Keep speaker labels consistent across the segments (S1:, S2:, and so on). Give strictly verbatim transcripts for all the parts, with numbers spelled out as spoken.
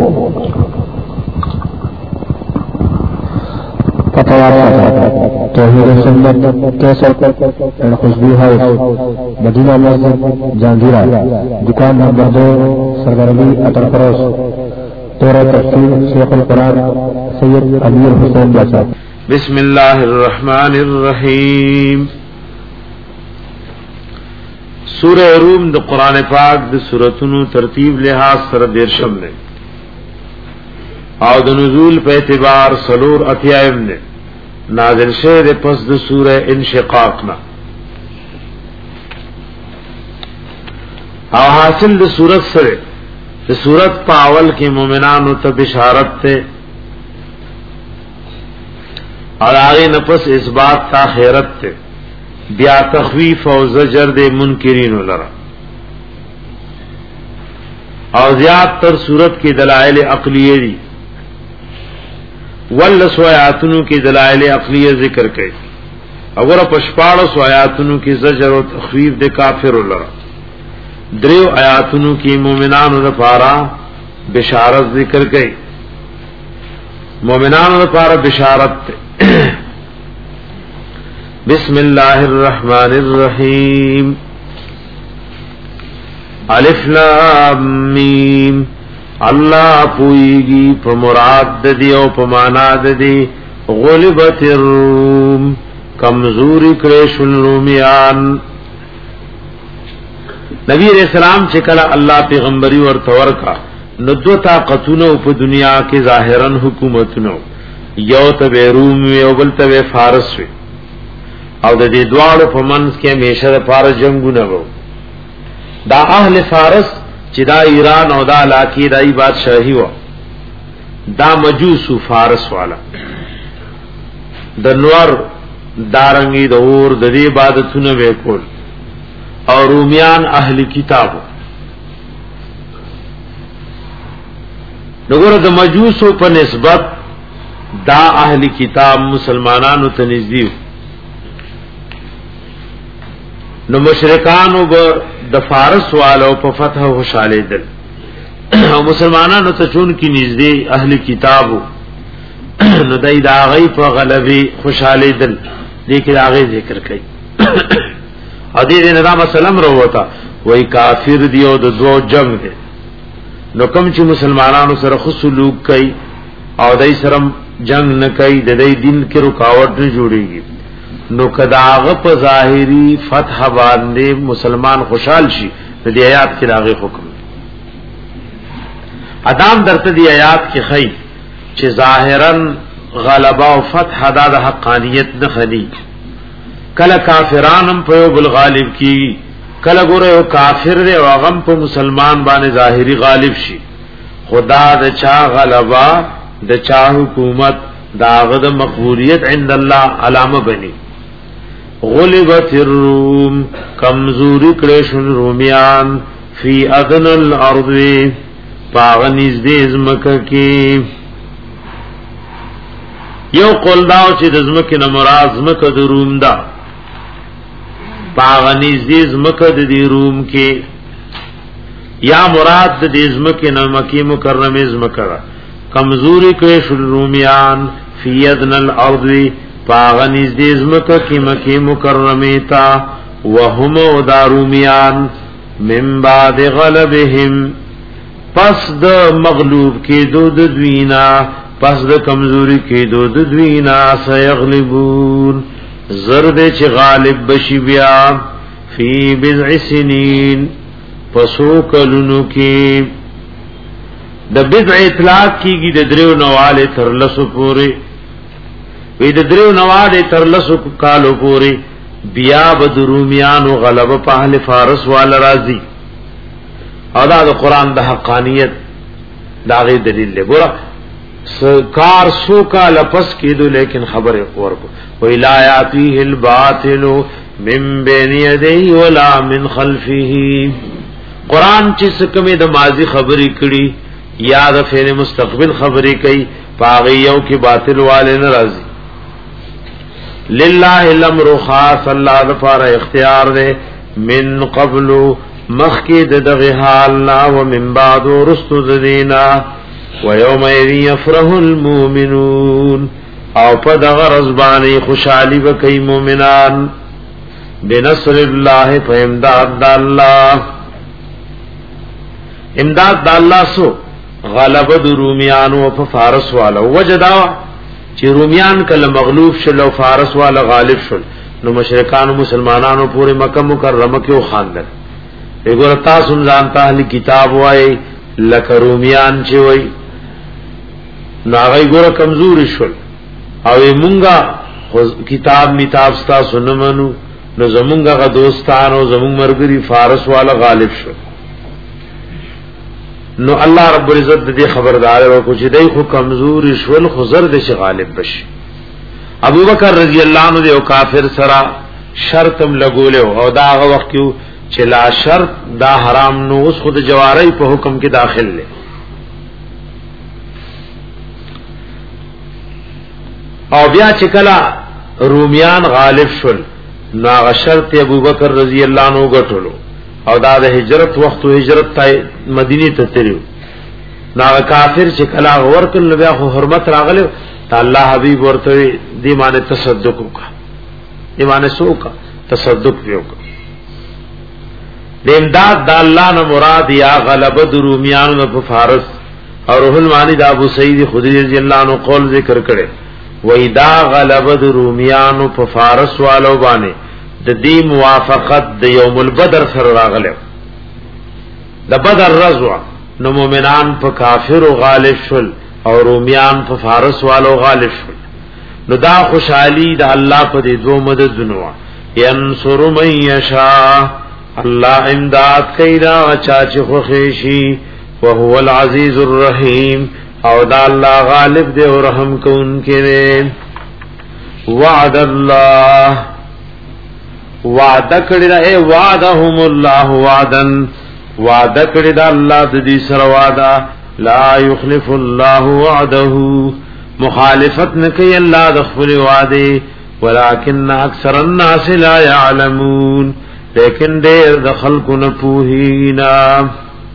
S1: توحید سنت کیسر اینڈ خوشبو ہاؤس مدینہ مسجد جہانگیرہ دکان نمبر دو سرگرمی اٹل کروس تورہ تفسیر شیخ القرآن سید امیر حسین جیسا.
S2: بسم اللہ الرحمن الرحیم. سورہ روم د قرآن پاک د سورتونو ترتیب لحاظ سره دیرشم نے او د نزول په اعتبار سلور اتیایم نے نازل شعر پس د سورہ انشقاق نا او حاصل د سورت سره د سورت پاول کی مومنانو ته بشارت ته اور آگے نفس اثبات تا خیرت ته بیا تخویف او زجر د منکرین لرا او زیاد تر صورت کی دلائل عقلیه دی ولس آیاتونو کی دلائل عقلیه ذکر کړي اور پشپاړو آیاتونو کی زجر او تخویف د کافر لرا دریو آیاتونو کی مومنانو لپاره بشارت ذکر کړي مومنانو لپاره بشارت بسم اللہ الرحمن الرحیم. الف لام میم. اللہ پوئیگی پا مراد دی او پا مانا دی غلبت الروم کمزوری کریش الرومیان. نبی علیہ السلام چکلا اللہ پیغمبری ورطور کا ندو طاقتونو پا دنیا کے ظاہرن حکومتونو یو تب روم او بل تب فارس وی او د دې دواړو په منځ کې همیشه د فارس جنگونه وو. دا اهل فارس چې دا ایران او دا علاقې دای بادشاہي و دا مجوس فارس والا د نور دارنګي د اور د دې عبادتونه وکول او رومیان اهل کتاب. دغه د مجوسو په نسبت دا اهل کتاب مسلمانانو ته نږدې نو مشرکانو به د فارس والو په فتح خوشاله دل او مسلمانانو ته چون کی نږدې اهل کتابو نو دای دا غي په غلبي خوشاله دل لیکن هغه ذکر کوي او دې نه دا مسلم وروتا وای کافر دی او د دوه جنگ دی نو کوم چې مسلمانانو سره خصلوک کوي او دای سره جنگ نه کوي د دې دین کې رکاوټ نه جوړيږي نو کداغه په ظاهری فتح باندې مسلمان خوشحال شي د دې آیات کې داغه حکم ادم درته دې آیات کې خی چې ظاهرا غلبا او فتح د حقانیت نه خلی کله کافرانم په بل غالب کی کله ګوره کافر دی او غم په مسلمان باندې ظاهری غالب شي خدا د چا غلبا د چا حکومت داغه د مقبولیت عند الله علامه بني. غلبت الروم کمزوری کړشن رومیان فی ادن الارض پاغنیز دې زمکه کې یو قول داو چې د زمکه نه مراد زمکه د روم دا پاغنیز دې زمکه د دې روم کې یا مراد د دې زمکه نه مکی مکرمه زمکه کمزوری کړشن رومیان فی ادن الارض پاغنیز دیزمکا کی مکی مکرمی تا وهم دارومیان من بعد غلبهم پس د مغلوب کی دو دوینا پس د کمزوری کی دو دوینا سیغلبون زرد چی غالب بشی بیا فی بضع سنین پسو کلونو کی د بضع اطلاق کی گی د دریو نوال ترلسو پوری وی د دریو نواده تر لسو کالو پوری بیا بد رومیانو غلبه په اهل فارس وال راضی او دا د قران د حقانیت دا غي دلیل له ګور کار سو کا لپس کیدو لیکن خبر ورکو وی لا یاتیه الباطل من بین یدیه ولا من خلفه. قران چې څکمه د ماضی خبرې کړي یا د فعل مستقبل خبرې کوي پاغیو کې باطل والے ناراضی. للہ الامر خاص اللہ دفار اختیار دے من قبل مخی دغه حالنا و من بعد رستو ددینا ويومئذ يفرح المؤمنون او په دغه ورځ باندې خوشالي وکي مؤمنان بنصر الله فامداد الله امداد د الله سو غلبه د روميانو په فارس والو وجدا چې روميان کله مغلوب شول او فارس والا غالب شول نو مشرکان مسلمانانو پورې مکه مکرمه کې وخاندل وګور تاسو ځانته اهل کتاب وای لکه روميان چې وای ناغی ګور کمزور شول او مونږه کتاب میتاب ستا سنمنو نو زمونږه غ دوستانو زمونږ مرګري فارس والا غالب شول نو الله رب العزت دې خبردار ورکو چې دای خو کمزور شول خو زرد شي غالب بشي ابو بکر رضی الله عنه یو کافر سره شرطم لګوله او دا هغه وخت چې لا شرط دا حرام نو اوس خود جواری په حکم کې داخل لې او بیا چې کله رومیان غالب شول نو هغه شرط ابو بکر رضی الله عنه غټلو او دا د هجرت وخت او هجرت ته مدینه ته تیرو نا کافر چې کلا ورکل بیا خو حرمت راغله ته الله حبیب ورته دی معنی تصدق وکا دی معنی سوکا تصدق وکا د امداد د الله نه مراد یا غلبه د رومیانو په فارس او روح المانی د ابو سعید خدری رضی الله عنه قول ذکر کړي و اذا غلبه د رومیانو په فارس والو باندې د دې موافقت د یوم البدر سره راغله د بدر رضوا نو مومنان په کافر او غالب شول او رومیان په فارس والو غالب شول نو دا خوشحالی د الله په دې دوه مددونو ینصر من یشاء الله امداد کیدا چا چې خو خیشي او هو العزیز الرحیم او دا الله غالب دی او رحم کوونکی دی وعد الله وعده کړی دا اے وعدهم الله وعدن وعده کړی دا الله د دې سره وعده لا یخلف الله وعده مخالفت نکي الله د خپل وعده ولكن اکثر الناس لا يعلمون لیکن ډېر د خلکو نه پوهینا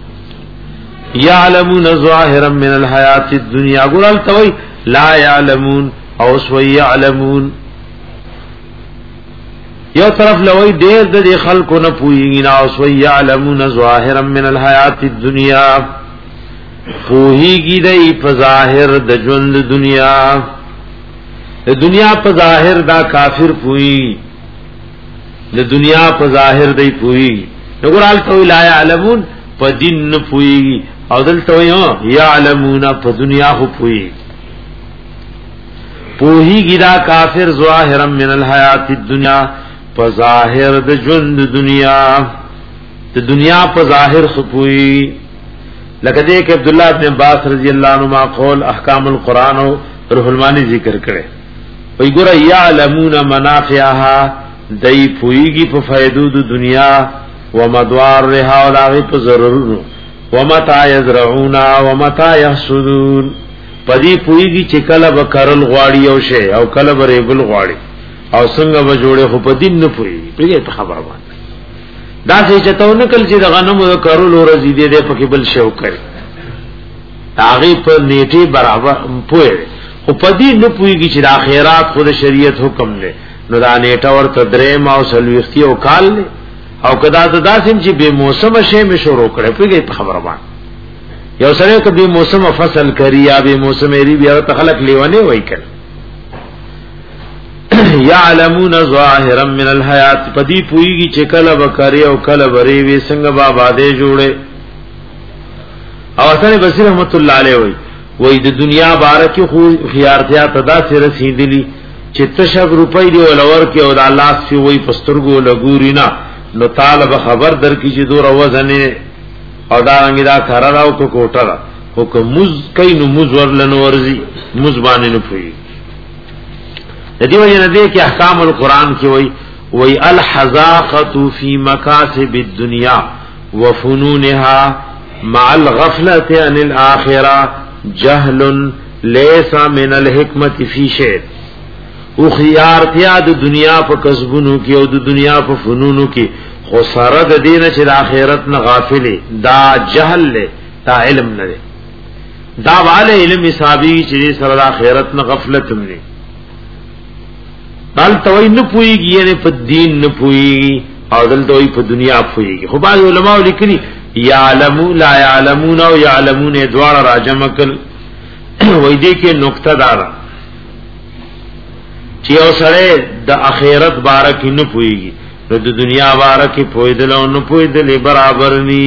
S2: يعلمون ظاهرا من الحیات الدنیا ګورل توي لا يعلمون او سو يعلمون یو طرف لوی دیر د خلکو نه پوهیږي او سو يعلمون ظاهرا من الحیات الدنیا پوهیږي د په ظاهر د ژوند دنیا د دنیا په ظاهر دا کافر پوهی د دنیا په ظاهر دی پوهی وګورال ته لا يعلمون په دین نه پوهیږي او دلته یو يعلمون په دنیا خو پوهی پوهیږي دا کافر ظاهرا من الحیات الدنیا په ظاهر د ژوند دنیا د دنیا په ظاهر خپوي لکه دې کې عبد الله بن عباس رضی الله عنهما قول احکام القرآن او روح المانی ذکر کړي وي ګور يعلمون منافعها دای پويږي په فائدو د دنیا و مدوارها او هغه په ضرورونو و متى يزرعون و متى يحصدون پدې پويږي چې کله به کرل غواړي او شی او کله به ریبل غواړي او څنګه به جوړه خو په دین نه پوي پیږي خبره باندې دا چې چتاو نه کل چې د غنمو کرل او رزي دې په کې بل شو کوي هغه په نیټه برابر پوي خو په دې نه پويږي چې د اخرات خود شریعت حکم دی نو دا نیټه ورته درېم او سلوختی او کال دی او کدا ته داسم چې به موسم شی می شروع کړي پیږي خبره باندې یو سره کبي موسم فصل کری یا به موسم ری بیا ته خلق لیونه وای کړي یعلمون ظاهرا من الحیات پدی پویږي چې کله وکړي او کله بری وي څنګه با باندې جوړه او حسن بصری رحمت الله علیه وای وای د دنیا بارکه خو خيارتیا تدا سره رسیدلی چې تشب روپۍ دی ولور کې او د الله سی وای پسترګو لګورینا نو طالب خبر در کی چې دور وزن او دا رنګ دا کار راو کو کوټه خو کو مز کین مز ورلن ورزي مز باندې نه پوي د دې وجه نه دي کې احکام القرآن کې وای وای الحذاقه فی مکاسب الدنيا وفنونها مع الغفله عن الاخره جهل ليس من الحکمت فی شیء او خيارتیا د دنیا په کسبونو کې او د دنیا په فنونو کې خو سره د دین چې د آخرت نه غافلې دا جهل له دا علم نه دی دا والے علم حسابی چې سره د آخرت نه غفلت مني بل توي نه پويږي یعنی په دین نه پويږي او دلته وي په دنیا پويږي خو بعض علماء لیکلي يعلمو لا يعلمون او يعلمون دوار راجم کل وای دې کې نقطه دارا چې اوسره د آخرت بارک نه پويږي نو د دنیا بارک پويدل او نه پويدل برابر ني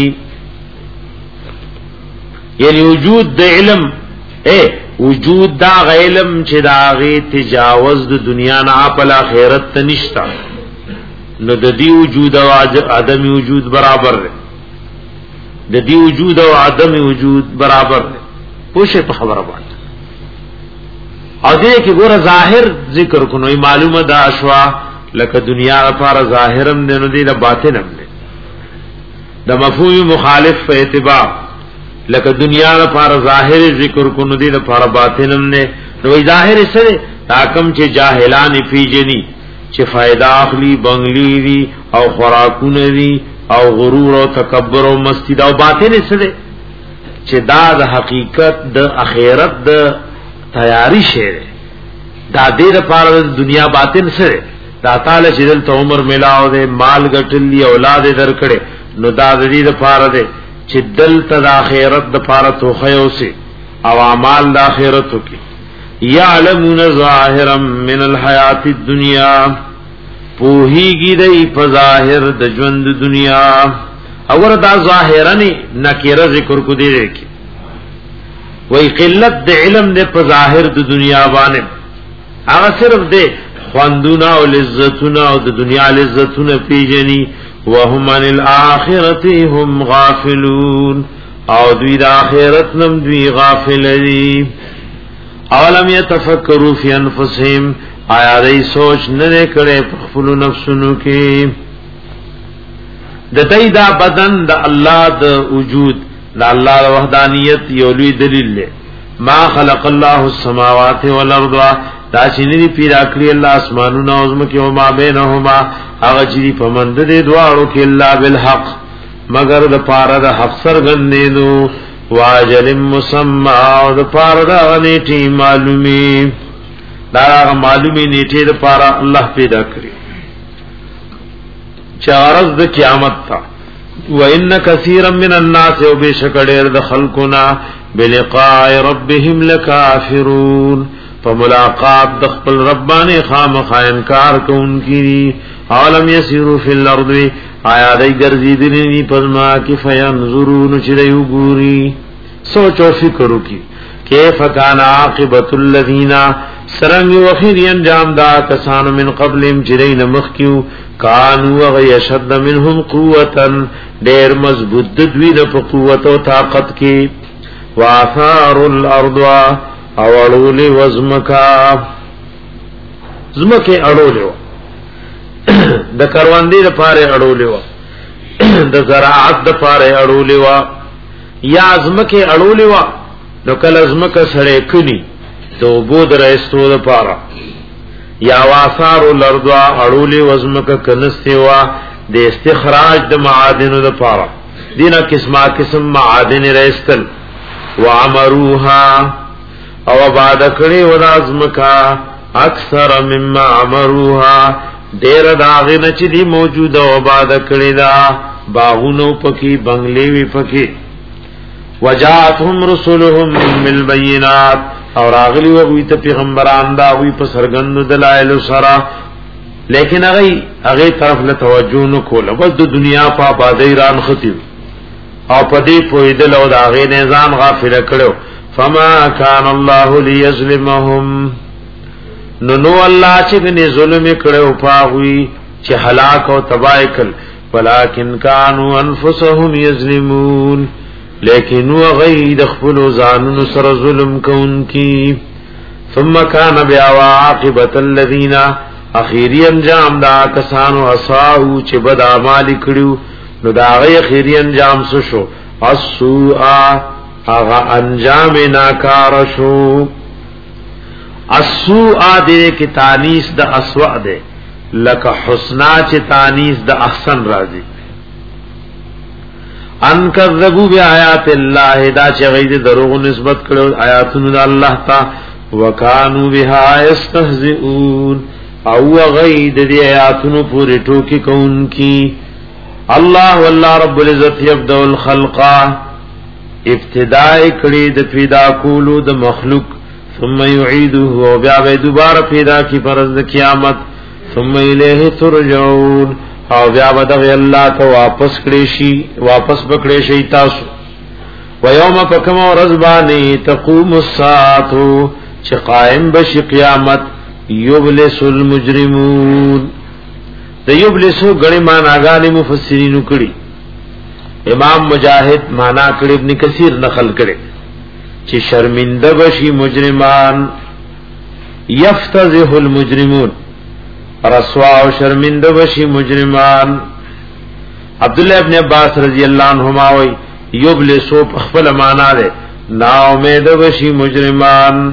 S2: یعنی وجود د علم اے وجود دا علم چې دا غي تجاوز د دنیا نه په آخرت ته نشتا نو د دې وجود او عدم وجود برابر دی د دې وجود او عدم وجود برابر دی پوښه په خبره باندې او دې کې ګوره ظاهر ذکر کو نو معلومه دا اشوا لکه دنیا لپاره ظاهرم دی نو دې د باطنم دی د مفهوم مخالف په اتباع لکه دنیا لپاره ظاهر ذکر کو نو دې لپاره باطنم نه نو ظاهر سره تاکم چې جاهلان پیجنی چې فائدہ اخلي بنگلی دي او خوراکونه دي او غرور او تکبر او مستی دا او باطن سره چې دا د حقیقت د اخرت د تیاری شه دا دې لپاره د دنیا باطن سره دا تعالی چې دلته عمر ملاو دے مال ګټلی اولاد درکړي نو دا دې لپاره دې چې دلته د اخرت د لپاره توخه اوسه او اعمال د اخرت وکي یعلمون ظاهرا من الحیات الدنیا پوهیږي د په ظاهر د ژوند دنیا اور دا ظاهرا نکره ذکر کو دی کی وای قلت د علم د په ظاهر د دنیا باندې هغه صرف د خواندونه او لذتونه او د دنیا لذتونه پیژني وهم عن الاخرته هم غافلون او دوی د اخرت نم دوی غافل دي اولم يتفکروا فی انفسهم آیا دای سوچ نه کړي په خپل نفسونو کې د دای دا بدن د الله د وجود د الله د وحدانیت یو لوی دلیل دی ما خلق الله السماوات والارض دا چې نه پیدا کړی الله اسمانونو او زمکه او ما بینهما هغه چې په مند دي دواړو کې الا بالحق مگر د پاره د حق سرګندینو واجل مسمى او د پاره د نیټه معلومي دا معلومي نیټه د پاره الله پیدا کړی چارز د قیامت تا وان كثيرا من الناس وبشكر د خلقنا بلقاء ربهم لكافرون فملاقات د خپل ربانه خامخا انکار کوونکی عالم يسيروا في الارض آیا دای ګرځیدلی پزما کی فینظرون چې دی وګوري سوچ او فکر وکي کیف کان عاقبت الذین سرنگ وخیر انجام دا کسان من قبلهم جرین مخکیو کانوا غیشد منهم قوتا ډیر مضبوط دوی د قوت او طاقت کې واثار الارض او اړول وزمکا زمکه اړول د کروندې لپاره اړولې و د زراعت لپاره اړولې و یا ازمکه اړولې و نو کله ازمکه سره کني تو بود رئیستو لپاره یا واثار الارض اړولې وزمکه کنسته و د استخراج د معادنو لپاره دینه قسمه قسم معادن رئیستل وعمروها او بعد کړي و د ازمکه اکثر مما عمروها دیر داغی نچ دی موجود او آباد کړی دا باغونو پکی بنگلی وی پکی وجاءتهم رسلهم بالبينات اور اغلی وی ته پیغمبران دا وی په سرګند دلایل سره لیکن هغه هغه طرف له توجه نو کوله بس د دنیا په آباد ایران ختی او په دې پویدل او دا غي نظام غافل کړو فما كان الله ليظلمهم نو نو الله چې نه ظلم کړو پاوی چې هلاک او تباہ کړ ولکن كانوا انفسهم یظلمون لیکن وغید خپل ځانونو سره ظلم کوونکی ثم كان بعاقبه الذين اخیری انجام دا کسانو اساو چې بد اعمال کړو نو دا غي اخیری انجام څه شو السوء هغه انجام ناکار شو السوء دې کې تانیث د اسوا ده لکه حسنا چې تانیث د احسن راځي ان کذبوا بیاات الله دا چې غید دروغ نسبت کړو آیاتونو د الله ته وکانو بها یستهزئون او غید دی آیاتونو پوری ټوکی کونکی الله والله رب العزت یبدأ الخلق ابتداء کړي د پیدا کولو د مخلوق ثم يعيده او بیا به دوباره پیدا کی پرز د قیامت ثم الیه ترجعون او بیا به الله ته واپس کړي شي واپس بکړي شي تاسو ويوم فكم ورزبانی تقوم الساعه چې قائم بشي قیامت یبلس المجرمون د یبلسو غړي معناګانې مفسرینو کړي امام مجاهد معنا کړي ابن کثیر نقل کړي چې شرمنده بشي مجرمان یفتزه المجرمون رسوا او شرمنده بشي مجرمان عبد الله ابن عباس رضی الله عنهما وی یبلسو خپل معنا ده نا امید بشي مجرمان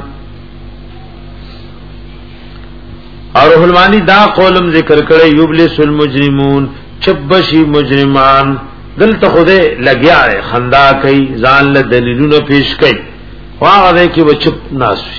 S2: اور علمانی دا قولم ذکر کړي یبلس المجرمون چبشی مجرمان دلته خوده لګیا ہے خندا کوي ځان له دلیلونو پیش کوي واغه کې و چپ ناشي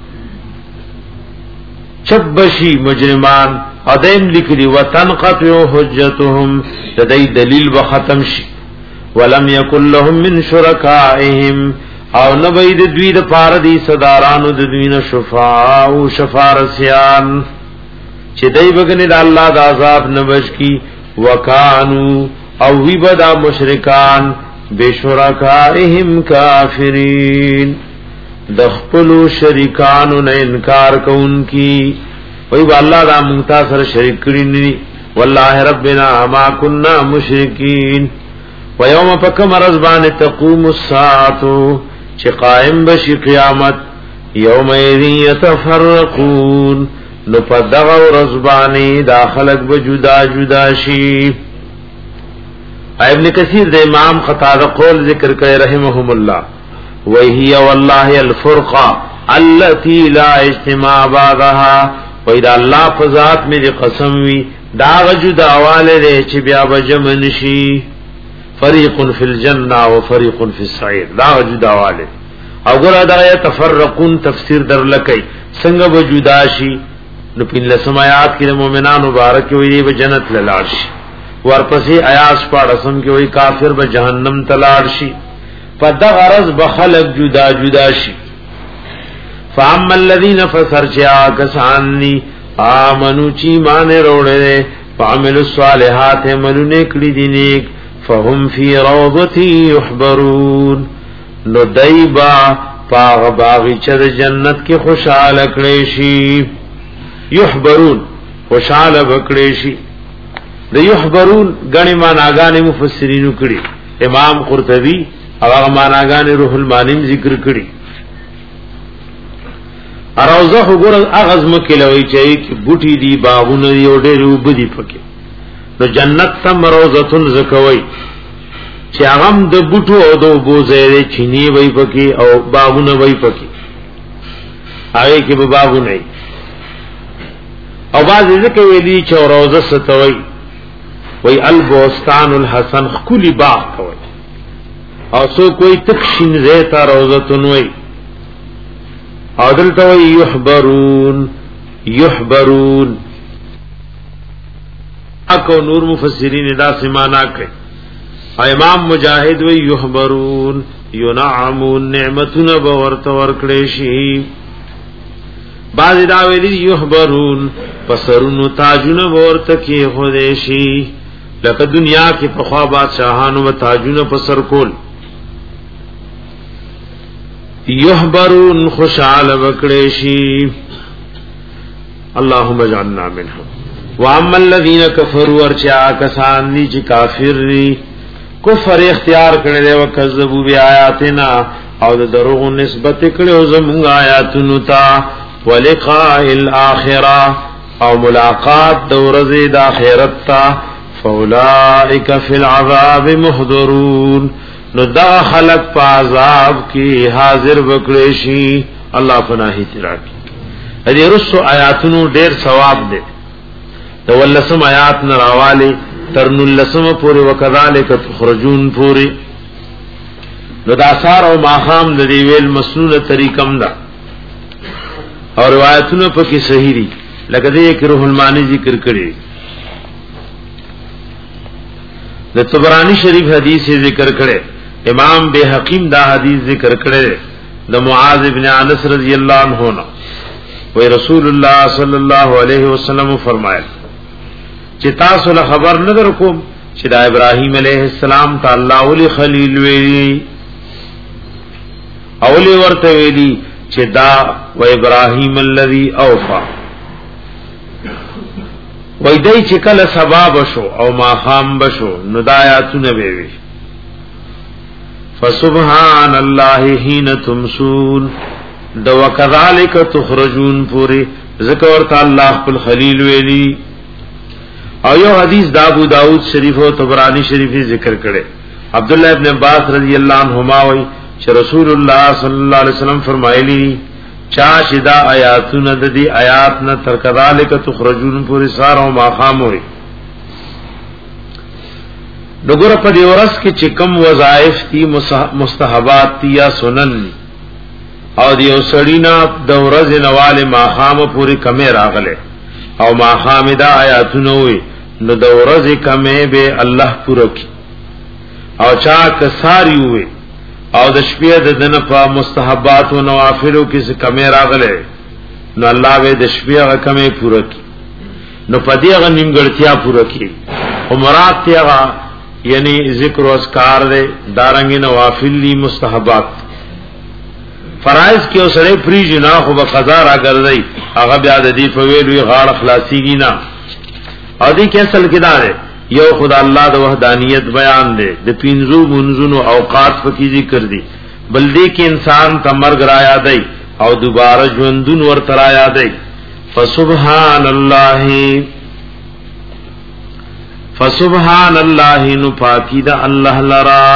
S2: چبشی مجرمان ادم لیکلی وتنقطع حجتهم تدای دلیل و ختم شي ولم یکن لهم من شرکائهم او نبید دوی د پاره دی صدارانو د دوی نه شفاعه او شفارسیان چې دای بګنی د الله د عذاب نه بچ کی وکانو او وی بدا مشرکان بشرکائهم کافرین د خپل شریکانو نه انکار کوونکی وی الله دا منتصر شریک کړی نی والله ربنا ما كنا مشرکین ويوم فكم رزبان تقوم الساعه چې قائم بشي قیامت یوم یتفرقون نو پدغه رزبانی داخلك بجدا جدا شي ابن کثیر د امام قتاده قول ذکر کوي رحمهم الله وهي والله الفرقه التي لا اجتماع بعضها واذا الله فذات می قسم وی دا جدا والے چې بیا بجمن شي فریق فی الجنه و فریق فی السعیر دا جدا والے او ګره دا تفرقون تفسیر در لکای څنګه وجودا شي نو په لسمات کې د مؤمنانو مبارک وي به جنت لاړ شي ورپسې آیاس پاړسم کې وي کافر به جهنم تلاړ شي فد غرض بخلق جدا جدا شي فاما الذين فسرجا کسانی امنو چی مان وروړي فعملوا الصالحات منو کړي دي نیک فهم فی روضتی یحبرون نو دایبا پاغ باغچه د جنت کې خوشاله کړي شي یحبرون خوشاله وکړي شي د یحبرون غنی معناګانې مفسرینو کړي امام قرطبی هغه معناګانې روح المانی ذکر کړي اروزه وګور اغاز مکلوي چې بوټي دی باغونه یو ډېر وبدي پکې نو جنت تم روزتون زکوي چې هغه د بوټو او د بوزره چيني وای پکې او باغونه وای پکې هغه کې به باغونه او باز ذکر ویلي چې روزه ستوي وای البستان الحسن خلی باغ کوي او سو کوئی تکشین زیتا روزتون وای او دلته وای یحبرون یحبرون اكو نور مفسرین دا سمانا کوي امام مجاهد وی یحبرون ینعمون نعمتنا بورت ورکړي شي بعض دا ویلي یحبرون پسرونو تاجونه ورته کې خوده شي لکه دنیا کې په خوا بادشاہانو و تاجونه پسر کول یحبرون خوشاله وکړي شي اللهم اجعلنا منهم واما الذين كفروا ارچا کسان دي چې کافر دي کفر اختیار کړي دي او کذبوا بیااتنا او د دروغ نسبت کړي زموږ آیاتونو ته ولقاء الاخره او ملاقات د ورځې د آخرت ته فاولائک فی العذاب محضرون نو دا خلق په عذاب کې حاضر وکړي شي الله پناهی تراکی دې رسو آیاتونو ډېر ثواب دي د ولسم آیات نراواله ترن اللسم پوری وکذالک تخرجون پوری نو دا سار او ماخام د دی ویل مسنون طریقم دا او روایتونه پکې صحیح دي لکه دې کې روح المانی ذکر کړی د طبرانی شریف حدیث ذکر کړي امام بهقیم دا حدیث ذکر کړي د معاذ ابن انس رضی اللہ عنہ نو وی رسول الله صلی الله علیه وسلم فرمایل چې تاسو له خبر نه درکوم چې دا ابراهیم علیه السلام تعالی اولی خلیل ویلی اولی ورته ویلی چې دا و ابراهیم الذی اوفا وای دای چې کله سبب شو او ما خام بشو نو دایاتونه وی فسبحان الله حين تمسون دو وکذالک تخرجون پوری ذکر تعالی خپل خلیل ویلی او یو حدیث دا ابو داؤد شریف او طبرانی شریف ذکر کړي عبد الله ابن عباس رضی اللہ عنہما وی چې رسول الله صلی الله علیه وسلم فرمایلی چا شدا آیاتونه د دې آیات نه تر کذالک تخرجون پوری سار او ماقام وي دغه په دې ورځ کې چې کم وظایف دي مستحبات دي یا سنن او دی وسړینا د ورځې نواله ماقام پوری کمه راغله او ماقام دا آیاتونه وي نو د ورځې کمه به الله پوره کی او چا کساری وي او د شپې د دنه په مستحبات او نوافلو کې څه کمه راغله نو الله به د شپې هغه کمه پوره کی نو پدې هغه نیمګړتیا پوره کی او مراد ته هغه یعنی ذکر او اذکار دې دارنګ نوافل دي مستحبات فرائض کې اوسره پری جنا خو به قضا راګرځي هغه بیا د دې په ویلوي غاړه خلاصيږي نه او دې کې اصل کې دا ده یو خدا الله د وحدانیت بیان دی د پینځو منځونو اوقات پکې ذکر دي بل دې کې انسان تمرګ را یادای او دوباره ژوندون ورته را یادای فسبحان الله فسبحان الله نو پاکی دا الله لرا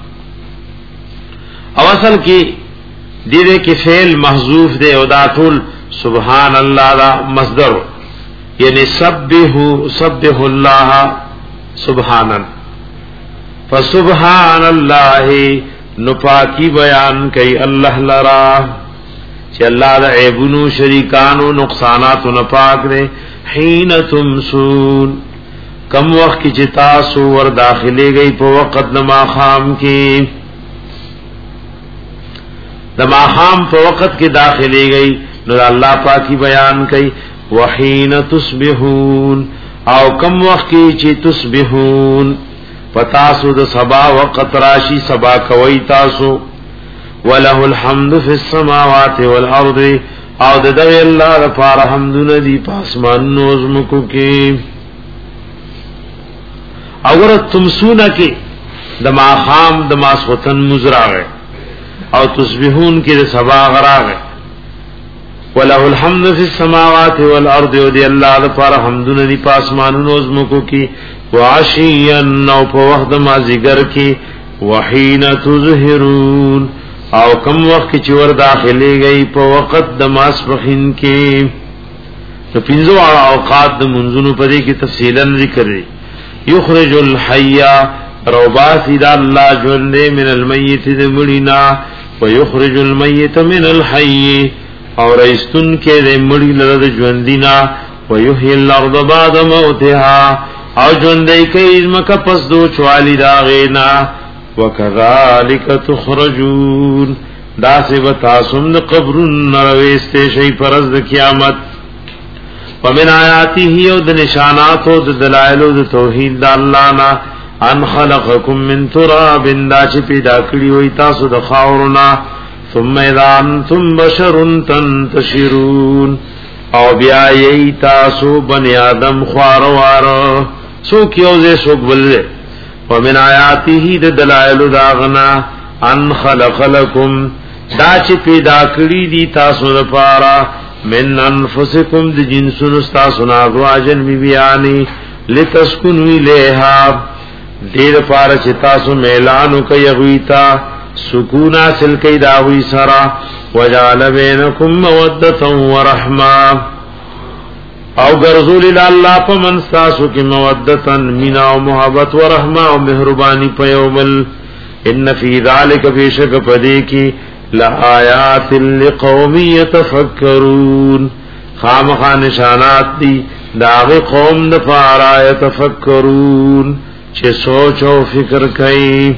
S2: او اصل کې دې دې کې فعل محذوف دی او دا ټول سبحان الله دا مصدر یعنی سبحوا سبح الله سبحانن فسبحان الله نو پاکی بیان کئی اللہ لرا چی اللہ دا عیبونو شریکانو نقصاناتو نپاک دے حین تمسون کم وقت کی چی تاسو ور داخلے گئی پا وقت نما خام کی نما خام پا وقت کی داخلے گئی نو اللہ پاکی بیان کئی وحین تصبحون او کم وقت کی چی تصبحون پتاسو د سبا وقت راشی سبا کوي تاسو وله الحمد فی السماوات والارض او د دوی الله لپاره حمدونه دی پاسمان نوزم کو کی اور تمسونا کی د ماخام د ماسوتن مزراغه او تصبحون کی د سبا غراغه وله الحمد فی السماوات والارض ودی الله لپاره حمدونه دی پاسمانونو زمکو کی وعشیا نو په وخت ما زیګر کی وحین تظهرون او کم وخت چې ور داخلي گئی په وخت د ماسپخین کی په پنځو اوقات د منځونو په دې کې تفصیلا ذکر دی یخرج الحی روباس اذا الله ژوند من المیت ذمړینا ويخرج المیت من الحی او رئیستون کې د مړی لره ژوندینا ويحيي الارض بعد موتها او ژوندې کوي زمکه پس دو چوالی دا غینا وکذالک تخرجون دا سی وتا سم قبرن نرويسته شي پرز د قیامت ومن آیاته او د نشانات او د دلایل او د توحید د الله نا ان خلقکم من تراب دا چې پیدا کړی وي تاسو د خاورنا ثم اذا انتم بشر تنتشرون او بیا ای تاسو بنی آدم خواروار سو کیوزه سو بلله ومن آیاته د دلائل داغنا ان خلق لكم دا چې پیدا کړی دي تاسو لپاره من انفسکم د جنسونو تاسو نه غواجن بی بیانی لتسكنوا الیها دیر پار چې تاسو میلانو کوي غویتا سکون حاصل کئی داوی سرا وجعل بینکم مودتا ورحمہ او غرذول الله پمن تاسو کی مودتن مینا او محبت و رحمه او مهربانی پیوبل ان فی ذلک بیشک پدی کی لآیات لقوم یتفکرون خامخا نشانات دی داغ قوم دفارا یتفکرون چه سوچ و فکر کئی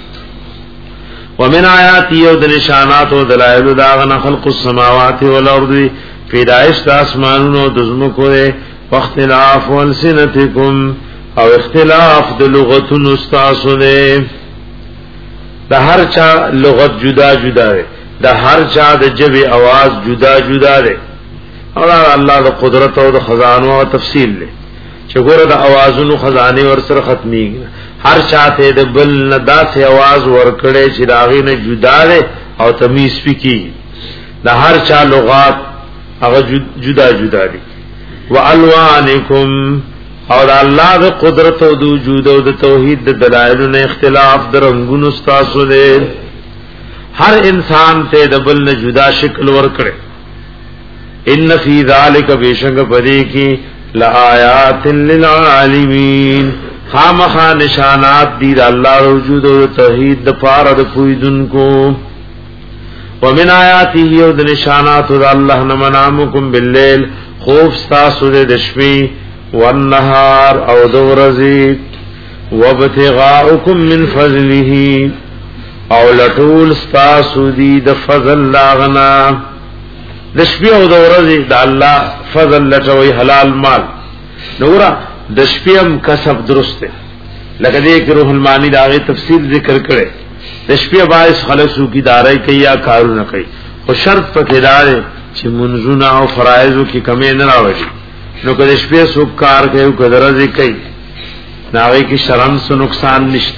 S2: ومن آیاتی یود نشانات و دلائل داغنا خلق السماوات والارض پیدائش دا اسمانون و دزمکو دے واختلاف والسنتکم او اختلاف دا لغتون استاسو دے دا ہر چا لغت جدا جدا دے دا ہر چا دا جب آواز جدا جدا دے اور اللہ دا قدرت و دا خزانو و تفصیل لے چگور دا آوازونو خزانے ورسر ختمی گنا ہر چاہتے دا بل ندا سے آواز ورکڑے چی دا آغین جدا دے او تمیز پی کی دا ہر چا لغات اغا جدا جدا دی وَأَلْوَانِكُمْ اور اللہ دا قدرت و دا وجود و دا توحید دا دلائلون اختلاف دا رنگون استاسو دے ہر انسان تے دا بل جدا شکل ورکڑے ان فی ذالک بیشک پدی کی لآیات للعالمین خامخا نشانات دی دا اللہ وجود و توحید دا پارا دا پویدن کو ومن آیاته و دا نشانات دا اللہ نمنامکم باللیل خوف ستاسو دے دشمی والنهار او دورزی وابتغاؤکم من فضله او لطول ستاسو دی دا فضل لاغنا دشپی او دورزی دا اللہ فضل لٹوئی حلال مال نورا دشپیم کسب درستے لکہ دیکھ روح المانی دا آغی تفصیل ذکر کرے دشپی باعث خلق سو کی دارائی کئی یا کارو نہ کئی و شرط پکی دارے چی منزونا او فرائضو کی کمی نراوڑی نو که دشپی سو کار کئی و کدرزی کئی ناغی کی شرم سو نقصان نشتا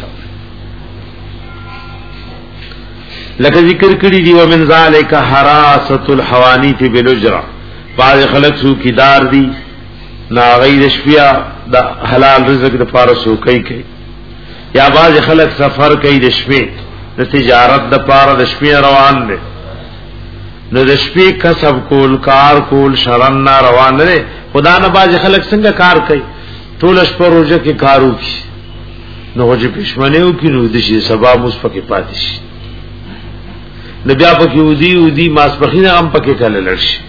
S2: لکه ذکر کړی دی ومن ذالک حراست الحوانیت بالجرا بعض خلق سو کی دار دی ناغی دشپیا دا حلال رزق د پارسو کوي کوي یا بعض خلق سفر کوي د شپې د تجارت د پاره د شپې روان دي نو د شپې کسب کول کار کول شرن نه روان دي خدا نه بعض خلق څنګه کار کوي ټول شپه روزه کې کارو کی نو چې پښمنیو کې نو د شي سبب اوس پکې پاتې شي نبیا پکې ودی ودی ماسپخینه هم پکې کله لړشي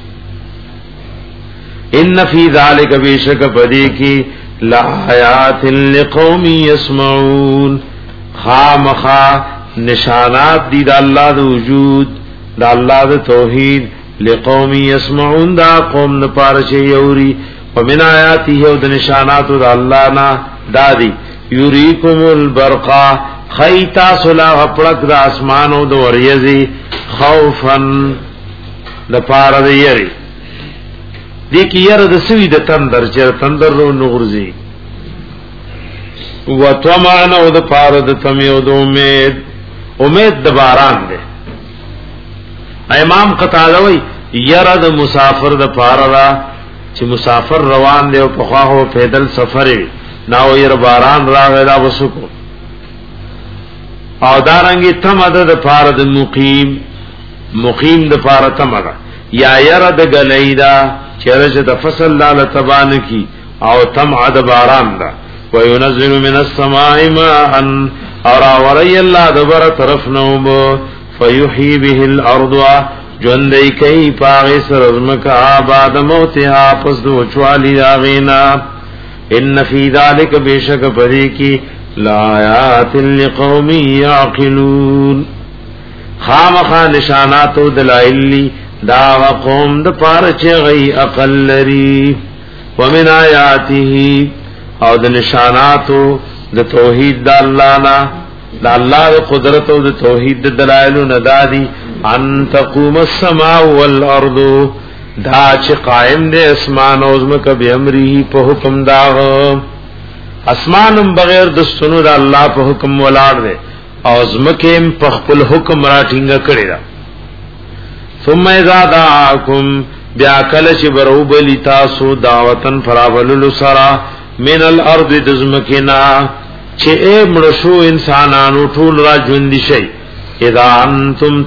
S2: ان فی ذلک بیشک پدی کی لآیات لقوم یسمعون خامخا نشانات دی دا اللہ دا وجود دا اللہ دا توحید لقوم یسمعون دا قوم نپارچ یوری ومن آیاتی ہے دا نشانات دا اللہ نا دا دی یوریکم البرقا خیتا صلاح پڑک دا اسمانو دا وریزی خوفا دا پار دا یری دیکی یر دا سوی دا تندر چر تندر رو نغرزی و طمعن او دا پار دا تمی او دا امید امید دا باران دے امام قطادوی یر دا مسافر دا پار را چی مسافر روان دے و پخواہو پیدل سفری ناو یر باران را غیدا بسکو او دارنگی تمد دا پار دا مقیم مقیم دا پار تمد یا یر دا گلی دا چرچ دا فصل لال تبان کی او تمع دا باران دا وینزل من السماء ماء اور آوری اللہ دبر طرف نوب فیحی به الارض جوندی کئی پاغی سرزمک آباد موتها پس دو چوالی داغینا ان فی ذالک بیشک پدی کی لآیات لقوم یعقلون خامخا نشانات و دلائلی دا قوم د پارچ غی عقل لري ومن آیاته او د نشاناتو د توحید د الله نا د الله قدرت او د توحید د دلایل ندادي ان تقوم السماء والارض دا چې قائم دي اسمان او زمکه به امره په حکم دا اسمانم بغیر د سنو د الله په حکم ولاړ دي او زمکه په خپل حکم راټینګه کړی دا ثم اذا دعاكم بیا کله چې بروب لتاسو دعوتن فراولل سرا من الارض دزمکنا چې امرشو انسانانو ټول را ژوند شي اذا انتم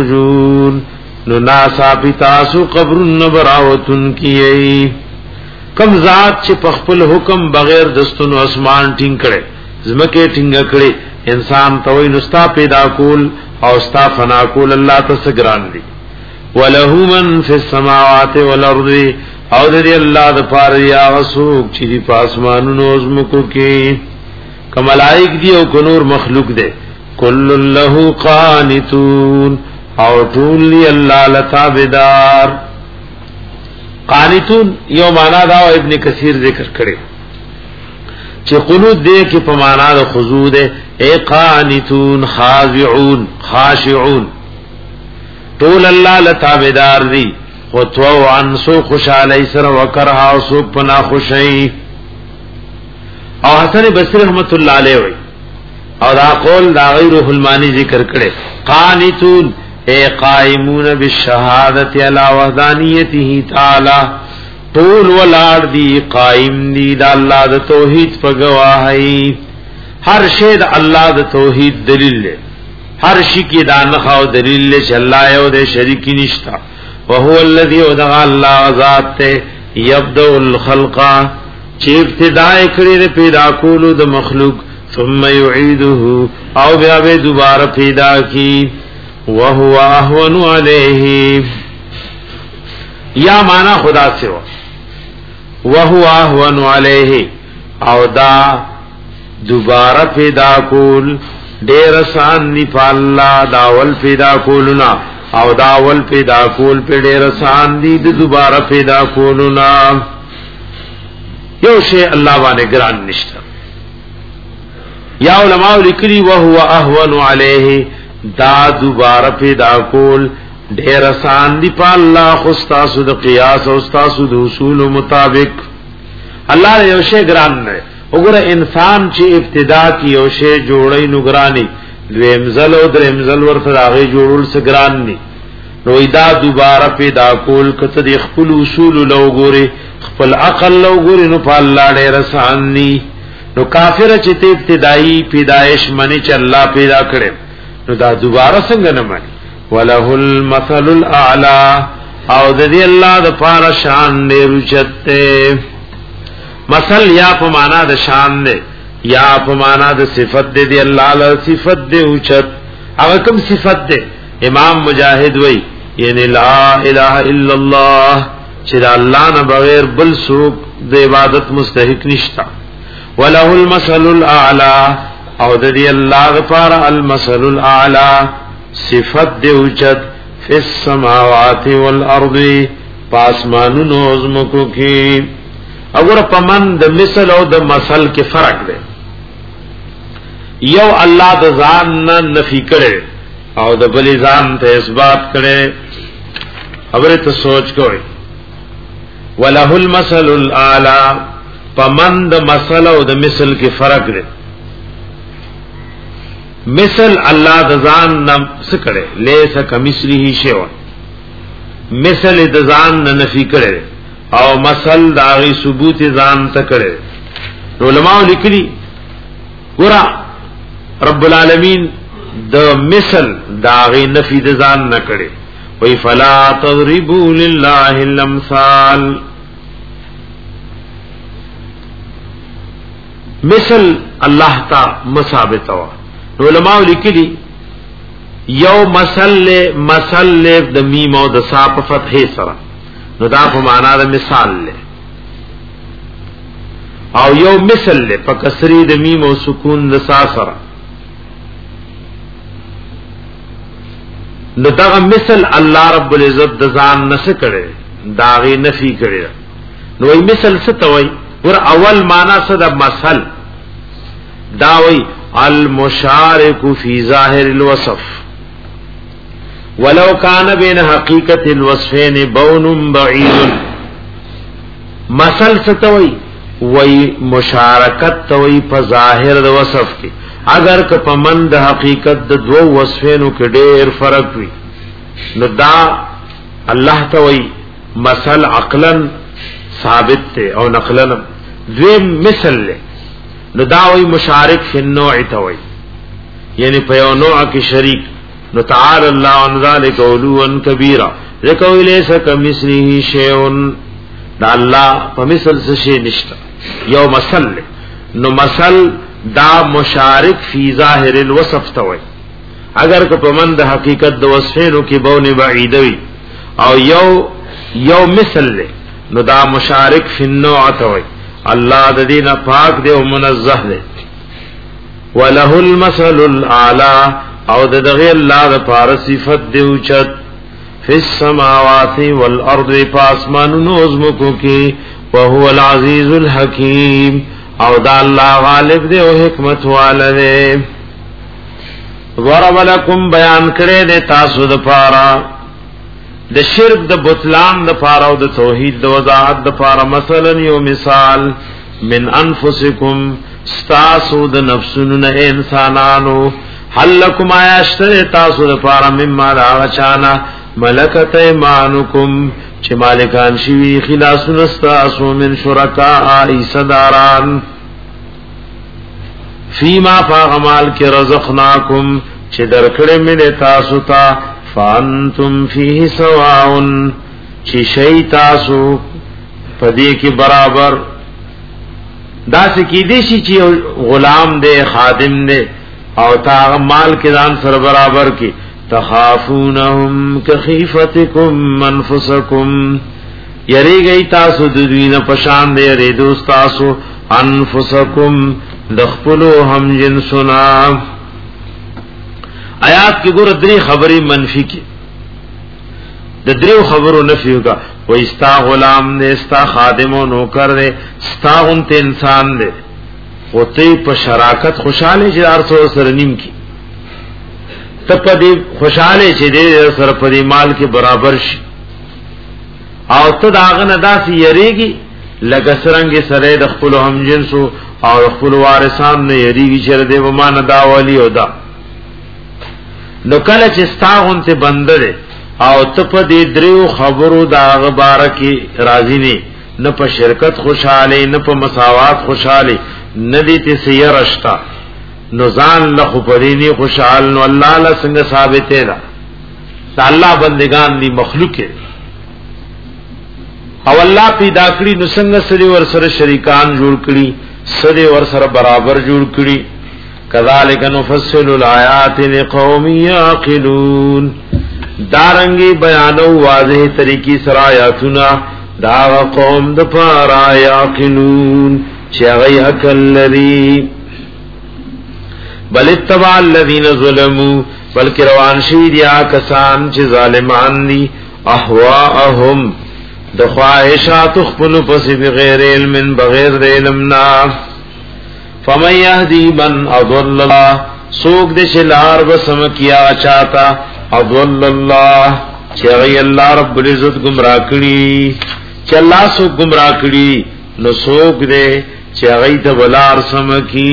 S2: تخرجون نو ناسا پتاسو قبر نبراوتن کیئی کم ذات چې په خپل حکم بغیر دستونو اسمان ټینګ کړي زمکه ټینګ کړي انسان ته وي نستا پیدا کول او ستا فنا کول الله ته سګران دي وله من فی السماوات والارض او دې الله د پاره یا وسوک چې په اسمانونو زمکو کې کملائک دی او نور مخلوق دی کل له قانتون او ټول دی الله لتابدار قانتون یو معنا دا ابن کثیر ذکر کړي چې قنوت دې کې په معنا د خضوع ده اے قانتون خاضعون خاشعون ټول الله لتابدار دی خطو عن سو خوشالی سر وکرها او سو پنا خوشی او حسن بصری رحمت اللہ علیہ وی او دا قول دا غیر حلمانی ذکر کرے قانتون اے قائمون بالشہادت علی وحدانیته تعالی طول ولار دی قائم دی دا اللہ دا توحید پا گواہی ہر شید اللہ دا توحید دلیل لے ہر شکی دا نخواو دلیل لے چھ اللہ یو دے شریکی نشتا وهو الذي ودغ الله ذات يبدأ الخلق چې ابتداء کړی د پیدا کولو د مخلوق ثم يعيده او بیا به دوباره پیدا کی وهو اهون عليه یا معنا خدا سے ہو وهو اهون عليه او دا دوباره پیدا کول ډیر آسان دی په الله داول پیدا کولنا او داول پیدا کول په ډېر آسان دي د دوباره پیدا کولونه یو شی الله باندې ګران نشته یا علماء لیکلي وهو اهون عليه دا دوباره پیدا کول ډېر آسان دي په الله خو تاسو د قیاس او تاسو د اصول مطابق الله یو شی ګران نه وګوره انسان چې ابتدا کی یو شی جوړی نو ګرانی دویم زل او دریم زل ورته راغی جوړول سګران ني نو دا دوباره پیدا کول کته د خپل اصول لو ګوري خپل عقل لو ګوري نو په الله ډېر آسان ني نو کافر چې ته ابتدایي پیدائش منی چې الله پیدا کړي نو دا دوباره څنګه نه مانی وله المثل الاعلى او د دې الله د پاره شان دې رچته مثل یا په معنا د شان دې یا په معنا د صفت دې دی الله له صفت دې اوچت هغه کوم صفت دې امام مجاهد وای یعنی لا اله الا الله چې الله نه بغیر بل څوک د عبادت مستحق نشتا وله المثل الاعلى او دې الله غفار المثل الاعلى صفت دې اوچت فی السماوات والارض پاسمانونو زمکو کې اگر پمن د مثل او د مثل کې فرق دی یو الله د ځان نه نفي کړي او د بل ځان ته اثبات کړي خبره ته سوچ کوئ وله المثل الاعلى پمن د مثل او د مثل کې فرق دی مثل الله د ځان نه څه کړي ليس کمثله شیء مثل د ځان نه نفي کړي او مثل داغي ثبوت ځان ته کړي علماء لیکلي ګورا رب العالمین د مثل داغي نفي د ځان نه کړي وی فلا تضربوا لله الامثال مثل الله تا مثابت وا علماء لیکلي یو مثل مثل د میم او د صاف فتح سره نو دا په معنا د مثال له او یو مثل له په کسری د میم او سکون د سا سره نو دا مثل الله رب العزت د ځان نس کړي داغي نفي کړي نو ای مثل څه ته وای ور اول معنا څه د مثل دا وای المشارک فی ظاهر الوصف ولو کان بین حقیقت الوصفین بون بعید مثل ستوي وی مشارکت توي په ظاهر د وصف کې اگر که په من د حقیقت د دوه وصفینو کې ډېر فرق وي نو دا الله توي مثل عقلا ثابت ته او نقلا دوی مثل له نو دا وی مشارک فی النوع توي یعنی په یو نوع کې شریک نو تعالی الله عن ذلك علوا كبيرا ذکر ليس كمثله شيء دا الله په مثل څه شي نشته یو مثل نو مثل دا مشارک فی ظاهر الوصف توي اگر که په من د حقیقت د وصفینو کې بونه بعیدوي او یو یو مثل له نو دا مشارک فی النوع توي الله د دینه پاک دی او منزه دی وله المثل الاعلى او د دغه الله د پار صفت دی اوچت فی السماوات والارض پاسمان نوزمکو کی وهو العزیز الحکیم او دا اللہ غالب دے او حکمت والدے ضرب لکم بیان کرے دے تاسو دا پارا دا شرک دا بطلان دا پارا او دا توحید دا وضاحت دا پارا مثلا یو مثال من انفسکم ستاسو دا نفسنون انسانانو حل لکم آیاشتر تاسو دا پارا مما دا آغچانا ملکت ایمانکم چه مالکان شوی خلاص نستاسو من شرکاء ایسداران فیما فاغمال کی رزقناکم چه درکڑ من تاسو تا فانتم فیه سواؤن چه شئی تاسو پدی کی برابر دا سکی دیشی چه غلام دے خادم دے او تا مال کی دان سر برابر کی تخافونهم کخیفتکم انفسکم یری گئی تاسو دوین پشان دے یری دوست تاسو انفسکم دخپلو ہم جنسنا آیات کی گور دری خبری منفی کی دریو خبرو نفیو کا وہ استا غلام دے استا خادم و نوکر دے استا انت انسان دے وہ تی پا شراکت خوشحالے چیدار سو سرنیم کی تب پدی خوشحالے چی دے سر پدی مال کے برابر شی او تد آغن ادا سی یریگی لگا سرنگی سرے دخپلو ہم جنسو او دخپلو وارثان نے یریگی چر دے ومان دا والی او دا نو کل چستاغن تے بندرے او تپ دے دریو خبرو دا غبارکی رازی نے نہ پا شرکت خوشحالے نہ پا مساوات خوشحالے نہ دیتے سیرشتا نو ځان له خبرینی خوشحال نو الله له څنګه ثابته ده دا الله بندگان دي مخلوق او الله پیدا کړی نو څنګه سړي ور سره شریکان جوړ کړی سړي ور سره برابر جوړ کړی کذالک نفصل الآیات لقوم یعقلون دارنګي بیانو واضح طریقې سره آیاتونه دا قوم د پاره یعقلون چې هغه عقل لري بل اتبع الذين ظلموا بلکہ روان شوی دیا کسان چې ظالمان دي احواءهم د خواہشات خپل پس بغیر علم بغیر علمنا فمن يهدي من اضل الله سوق د شلار بسم کیا چاہتا اضل الله چې الله رب العزت گمراه کړي چې الله سو گمراه کړي نو سوق دې چې هغه ته بلار سم کی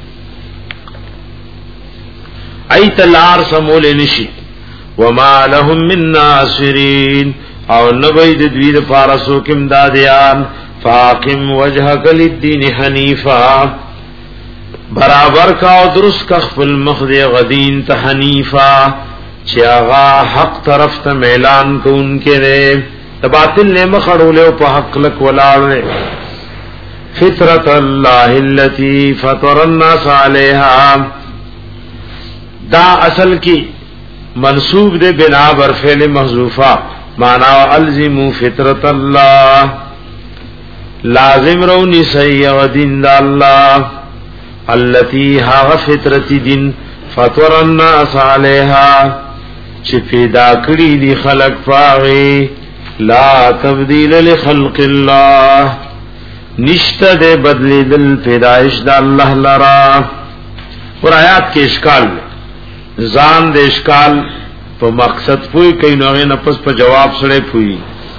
S2: ایت لار سمول نشی وما لهم من ناصرین او نبید دوید پارسو کم دادیان فاقم وجهک للدین حنیفا برابر کا و درست کا خفل مخد غدین تا حنیفا چیاغا حق طرف تا میلان کو ان کے رے تباطل نے مخڑو لے پا حق لک ولار رے فطرت اللہ اللتی فطر الناس علیہا دا اصل کی منصوب دے بنا بر فعل محذوفہ مانا الزموا فطرت اللہ لازم رونی سیغ دین دا اللہ اللتی ها فطرت دین فطر الناس علیہا چی پیدا کری دی خلق پاغی لا تبدیل لخلق اللہ نشت دے بدلی دل پیدائش دا اللہ لرا اور آیات کے اشکال میں ځان د اشکال په مقصد پوي کوي نو غي نفس په جواب سره پوي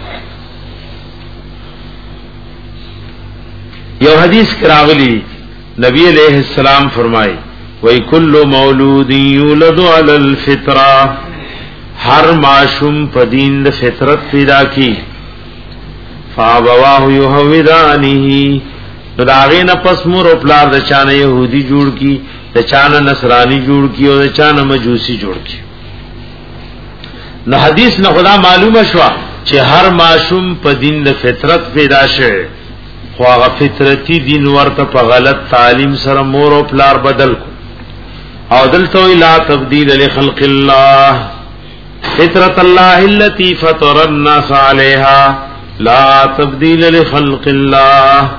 S2: یو حدیث کراغلی نبی علیہ السلام فرمائے وای کل مولود یولد علی الفطرہ ہر معصوم په دین د فطرت پیدا کی فابواه یهودانه نو داغه نفس مور او پلار د چانه يهودي جوړ کی د چانه نصرانی جوړ کی او د چانه مجوسی جوړ کی نو حدیث نه خدا معلومه شو چې هر معصوم په دین د فطرت پیدا شوی خو هغه فطرتي دین ورته په غلط تعلیم سره مور او پلار بدل کو او دلته لا تبديل لخلق الله فطرت الله التي فطر الناس عليها لا تبديل لخلق الله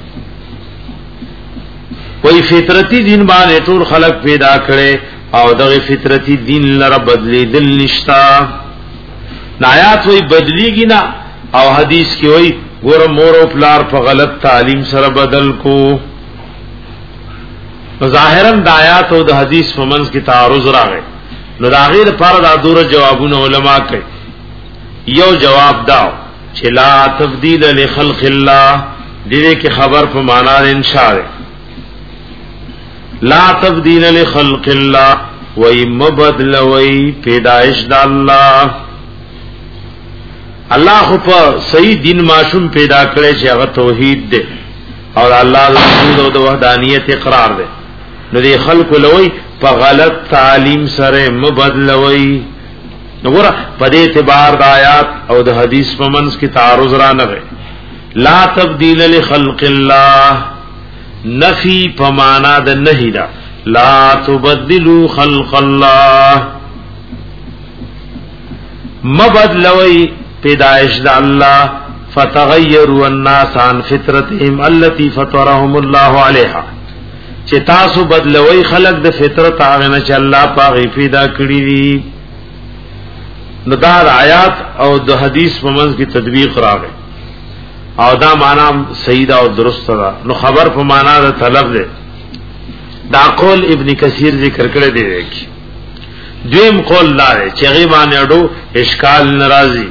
S2: وی فطرتی دین باندې ټول خلق پیدا کړي او دغه فطرتی دین لره بدلی دل نشتا نایات وی بدلیږي نه او حدیث کې وی ګور مور او پلار په غلط تعلیم سره بدل کو ظاهرا د آیات او د حدیث په منځ کې تعارض راغی نو دا غیر پر دا دور جوابونه علما کوي یو جواب داو چې لا تبديل لخلق الله دې کې خبر په معنا د انشاء لا تبديل لخلق الله وای مبدل وای پیدائش د الله الله خو په صحیح دین معصوم پیدا کړي چې هغه توحید دی او الله د وجود او د وحدانیت اقرار دی نو دی خلق لوی په غلط تعلیم سره مبدل وای وګوره په دې اعتبار د آیات او د حدیث په منځ کې تعارض را نه وي لا تبديل لخلق الله نفی په معنا د نهی دا لا تبدلوا خلق الله مبدلوی پیدائش د الله فتغيروا الناس عن فطرتهم التي فطرهم الله عليها چې تاسو بدلوي خلق د فطرت هغه نه چې الله پاغي پیدا کړی دي نو دا آیات او د حدیث په منځ کې تطبیق راغی او دا معنا صحیح او درست ده نو خبر په معنا د طلب ده دا قول ابن کثیر ذکر کړی دی دویم قول لاره چې غي باندې اډو اشکال ناراضي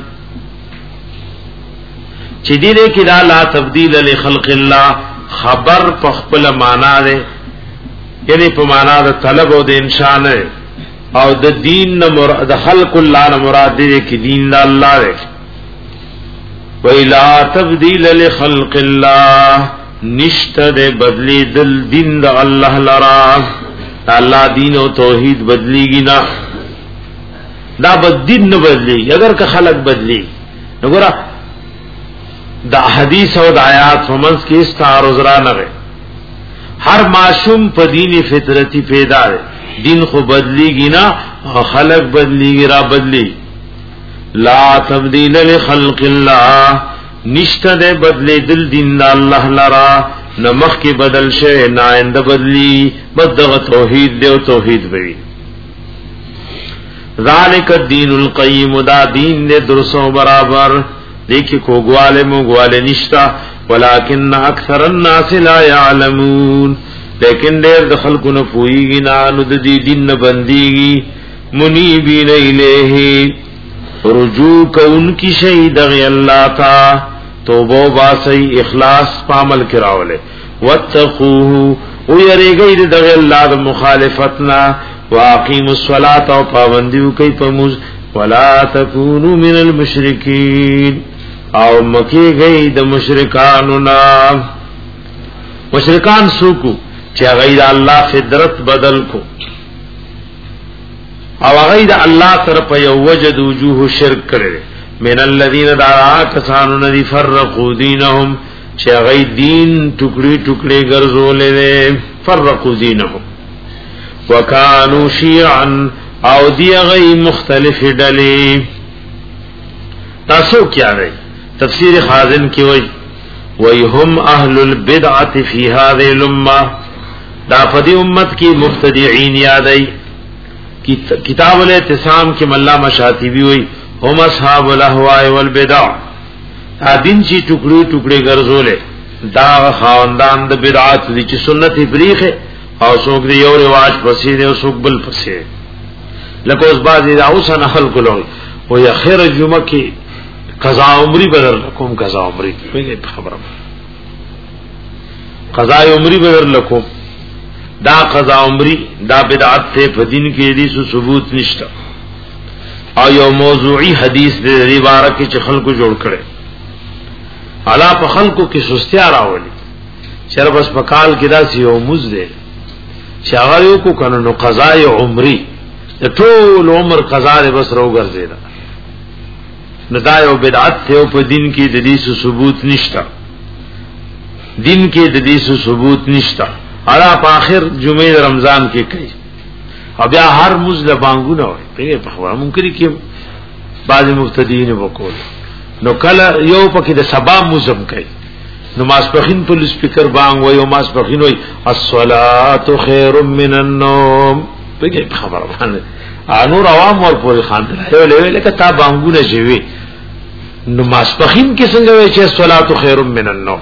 S2: چې دې کې دا لا تبديل لخلق الله خبر په خپل معنا ده یعنی په معنا د طلب او د انشاء نه او د دین نه مراد خلق الله نه مراد دې کې دین د الله ده وَإِلَى تَبْدِيلَ لِخَلْقِ اللَّهِ نشته د بدلی دل دین د الله لرا الله دین او توحید بدلیږي نه دا بد دین نه بدلی اگر که خلق بدلی وګوره دا حدیث او د آیات ومنس کې استعارض را نه هر معصوم په دین فطرتی پیدا دی دین خو بدلیږي نه خلق بدلیږي را بدلی لا تبديل لخلق الله نشته ده بدلی دل دین الله لرا نمخ کی بدل شه نه اند بدلی بدغه توحید دی او توحید وی ذالک الدین القیم دا دین دے درسو برابر دیکھی کوگوالے موگوالے نشتا ولكن اکثر الناس لا يعلمون لیکن دیر دخل کو نپوئیگی نانو دی دین نبندیگی منیبین الیہی رجوع کون کی شہید غی اللہ تا توبو باسی اخلاص پامل کراولے واتقوه ویریگئی دغی اللہ دا مخالفتنا واقیم الصلاة و پابندیو کئی پموز ولا تکونو من المشرکین او مکی گئی دا مشرکانونا مشرکان سوکو چا غیر اللہ فدرت بدل کو او غیر اللہ طرف یو وجد وجوه شرک کرے من الذین دارا کسانو ندی فرقو دینهم چا غیر دین ٹکڑی ٹکڑی گرزولے دے فرقو دینهم وکانو شیعا او دی غی مختلف ڈلی تاسو کیا رہی تفسیر خازن کی وی وی هم اہل البدعت فی هذه الامہ دا فدی امت کی مبتدعین یادئی کتاب الاعتصام کی ملا مشاتیبی ہوئی هم اصحاب الاهواء والبدع دین چی ٹکڑی ٹکڑی گرزولے دا خاندان دا بدعات دی چی سنت بریخ او سوک دی یو رواج پسی دی او سوک بل پسی لکه اوس بعضی دا اوس نه خلق لوي او یا خیر جمعه کې قضا عمری بدر لكم قضا عمری په خبره قضا عمری بدر لكم دا قضا عمری دا بدعت ته په دین کې دي سو ثبوت نشته او یو موضوعی حدیث دې مبارک چې خلکو جوړ کړي اعلی په خلکو کې سستیا راولي شر بس په کال کې دا سی یو مز ده چې هغه یو کو کنه نو قضا عمری ټول عمر قضا دې بس رو ګرځیدا ندا یو بدعت ته په دین کې د دې ثبوت نشتا دین کې د دې ثبوت نشتا اړه په اخر جمعې رمضان کې کوي او بیا هر مزله بانګونه وي په خبره ممکن کې بعض مبتدیین وکول نو کله یو پکې د سبا مزم کوي نو ماسپخین په سپیکر بانګ وای او ماسپخین وای الصلاه خیر من النوم په خبره باندې انور عوام ور پورې خان ته ویل لکه تا بانګونه شوی نو ماسپخین کې څنګه وای چې الصلاه خیر من النوم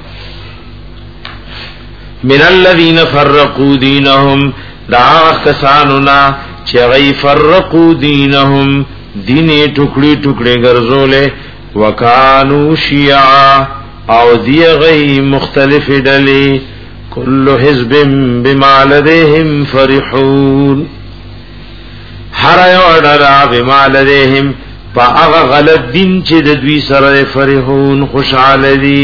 S2: من الذين فرقوا دينهم دا کسانونا چې غي فرقوا دينهم دین ټوکړي ټوکړي ګرځولې وکانو شیعا او دی غي مختلف ډلې كل حزب بما لديهم فرحون هر یو ډله بما لديهم فاغه غلط دین چې د دوی سره فرحون خوشاله دي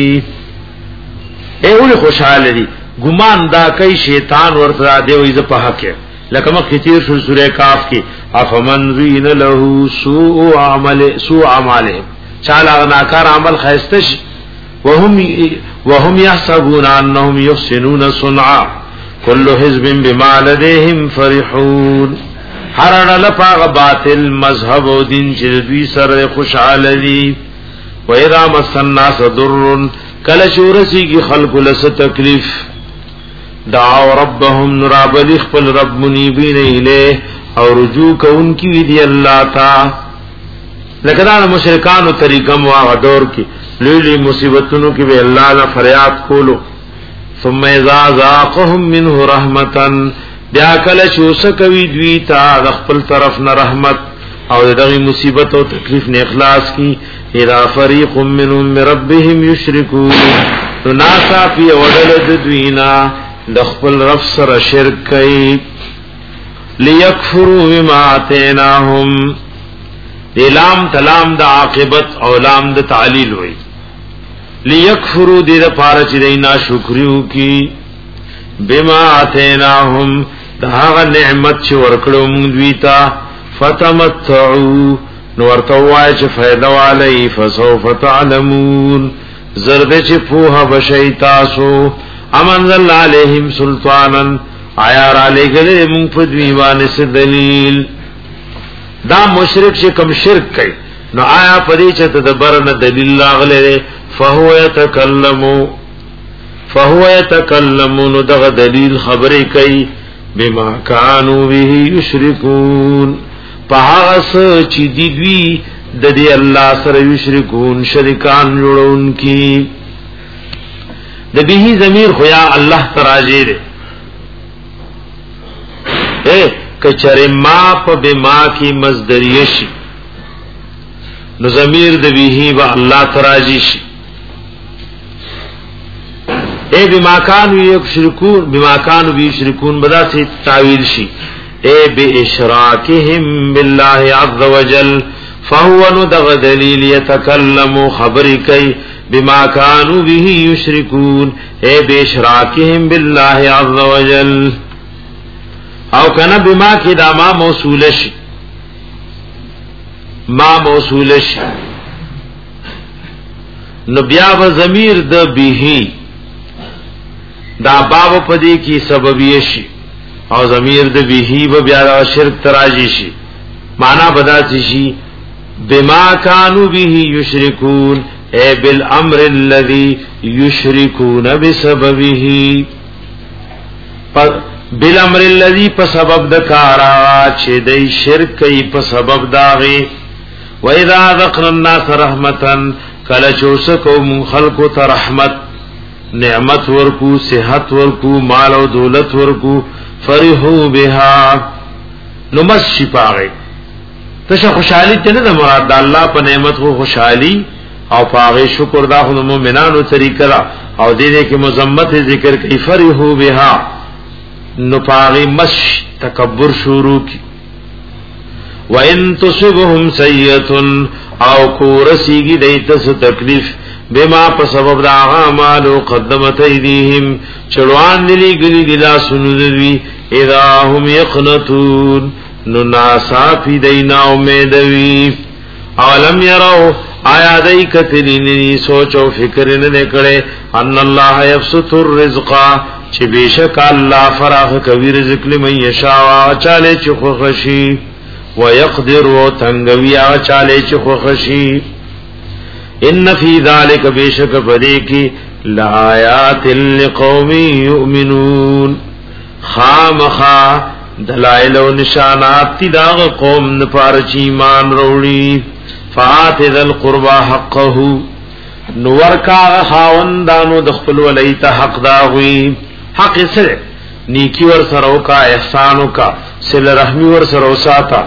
S2: ایول خوشاله دي ګمان دا کوي شیطان ورته دی وې ز په حق لکه مخ تیر شو سوره کاف کې افمن زین له سوء عمل سوء اعماله چاله ناکار عمل خیسته شي وهم وهم يحسبون انهم يحسنون صنعا كل حزب بما لديهم فرحون هر ډله په باطل مذهب او دین چې دوی سره خوشاله دي و اذا مس الناس ضر کله شورسي کی خلق لس تکلیف دعوا ربهم نرابل خپل رب منیبین الیه او رجوع کونکی دی الله تا لکه مشرکانو طریقه مو هغه دور کې لوی مصیبتونو کې به الله نه فریاد کولو ثم اذا ذاقهم منه رحمتا بیا کله شوس کوي دوی تا خپل طرف نه رحمت او دغه مصیبت او تکلیف نه اخلاص کی اذا فريق منهم ربهم يشركون ناسا فی ودل دوینا د خپل رب سره شرک کوي ليكفروا بما اتيناهم لام تلام د عاقبت او لام د تعلیل وي ليكفروا دې د پاره چې دینا شکریو کی بما اتيناهم دا نعمت چې ورکړو موږ دوی ته فتمتعوا نو ورته وای چې فائدہ والی فسوف تعلمون زرد چې پوها بشی تاسو امنزل علیہم سلطانا آیا را لے گلے مونگ پا دیوان سے دلیل دا مشرک چه کم شرک کئی نو آیا پدی چه تدبرن دلیل لاغلے فہو یتکلمو فہو یتکلمو نو دغ دلیل خبری کئی بما کانو بیہی یشرکون پا حغس چی دیدوی ددی اللہ سر یشرکون شرکان جوڑون کی د به ضمیر خو یا الله تراجی دے اے کچره ما په بما کی مصدریه شي نو ضمیر د به و الله تراجی شي اے بما کانوا یشرکون بما کانوا یشرکون بدا سے تعویل شي اے باشراکهم بالله عز وجل فهو ندغ دلیل یتکلم خبری کئی بما كانوا به يشركون اے باشراکهم بالله عز وجل او کنا بما کی دا ما موصول شي ما موصول شي نو بیا و ضمیر د به دا باب پدی کی سببیه شي او ضمیر د به و بیا د شرک تراجی شي معنا بدا شي بما كانوا به يشركون اے بالامر الذي يشركون بسببه بالامر الذي په سبب د کارا چې دای شرک کوي په سبب داغي و اذا ذقنا الناس رحمتا کله چوسکو من خلق ته رحمت نعمت ورکو صحت ورکو مال او دولت ورکو فرحوا بها نمشي پاغي تشه خوشحالی ته نه مراد الله په نعمت خو خوشحالی او پاغه شکر دا خو مومنانو طریقه را او دې دې کې مذمت ذکر کوي فرحو بها نو پاغه مش تکبر شروع کی وان تصبهم سیئه او کورسیږي دایته څه تکلیف بما په سبب دا اعمال قدمت ایدیهم چړوان دلی ګلی ګلا سنوي اذا هم یقنتون نو ناسا فی دینا امیدوی اولم یرو آیا دای کتلی نی سوچ او فکر نه کړي ان الله یبسط الرزق چې بشک الله فراخ کوي رزق لمن یشاء چاله چې خو خشي ويقدر وتنگوي چاله چې خو خشي ان فی ذلک بشک فدیکی لآیات لقوم یؤمنون خامخا دلائل و نشانات تی داغ قوم نپار چی ایمان روڑی فآت ذل قربا حقه نور کا خاوندانو دخپل ولیتا حق داغوی حق سر نیکی ور سرو کا احسانو کا سل رحمی ور سرو ساتا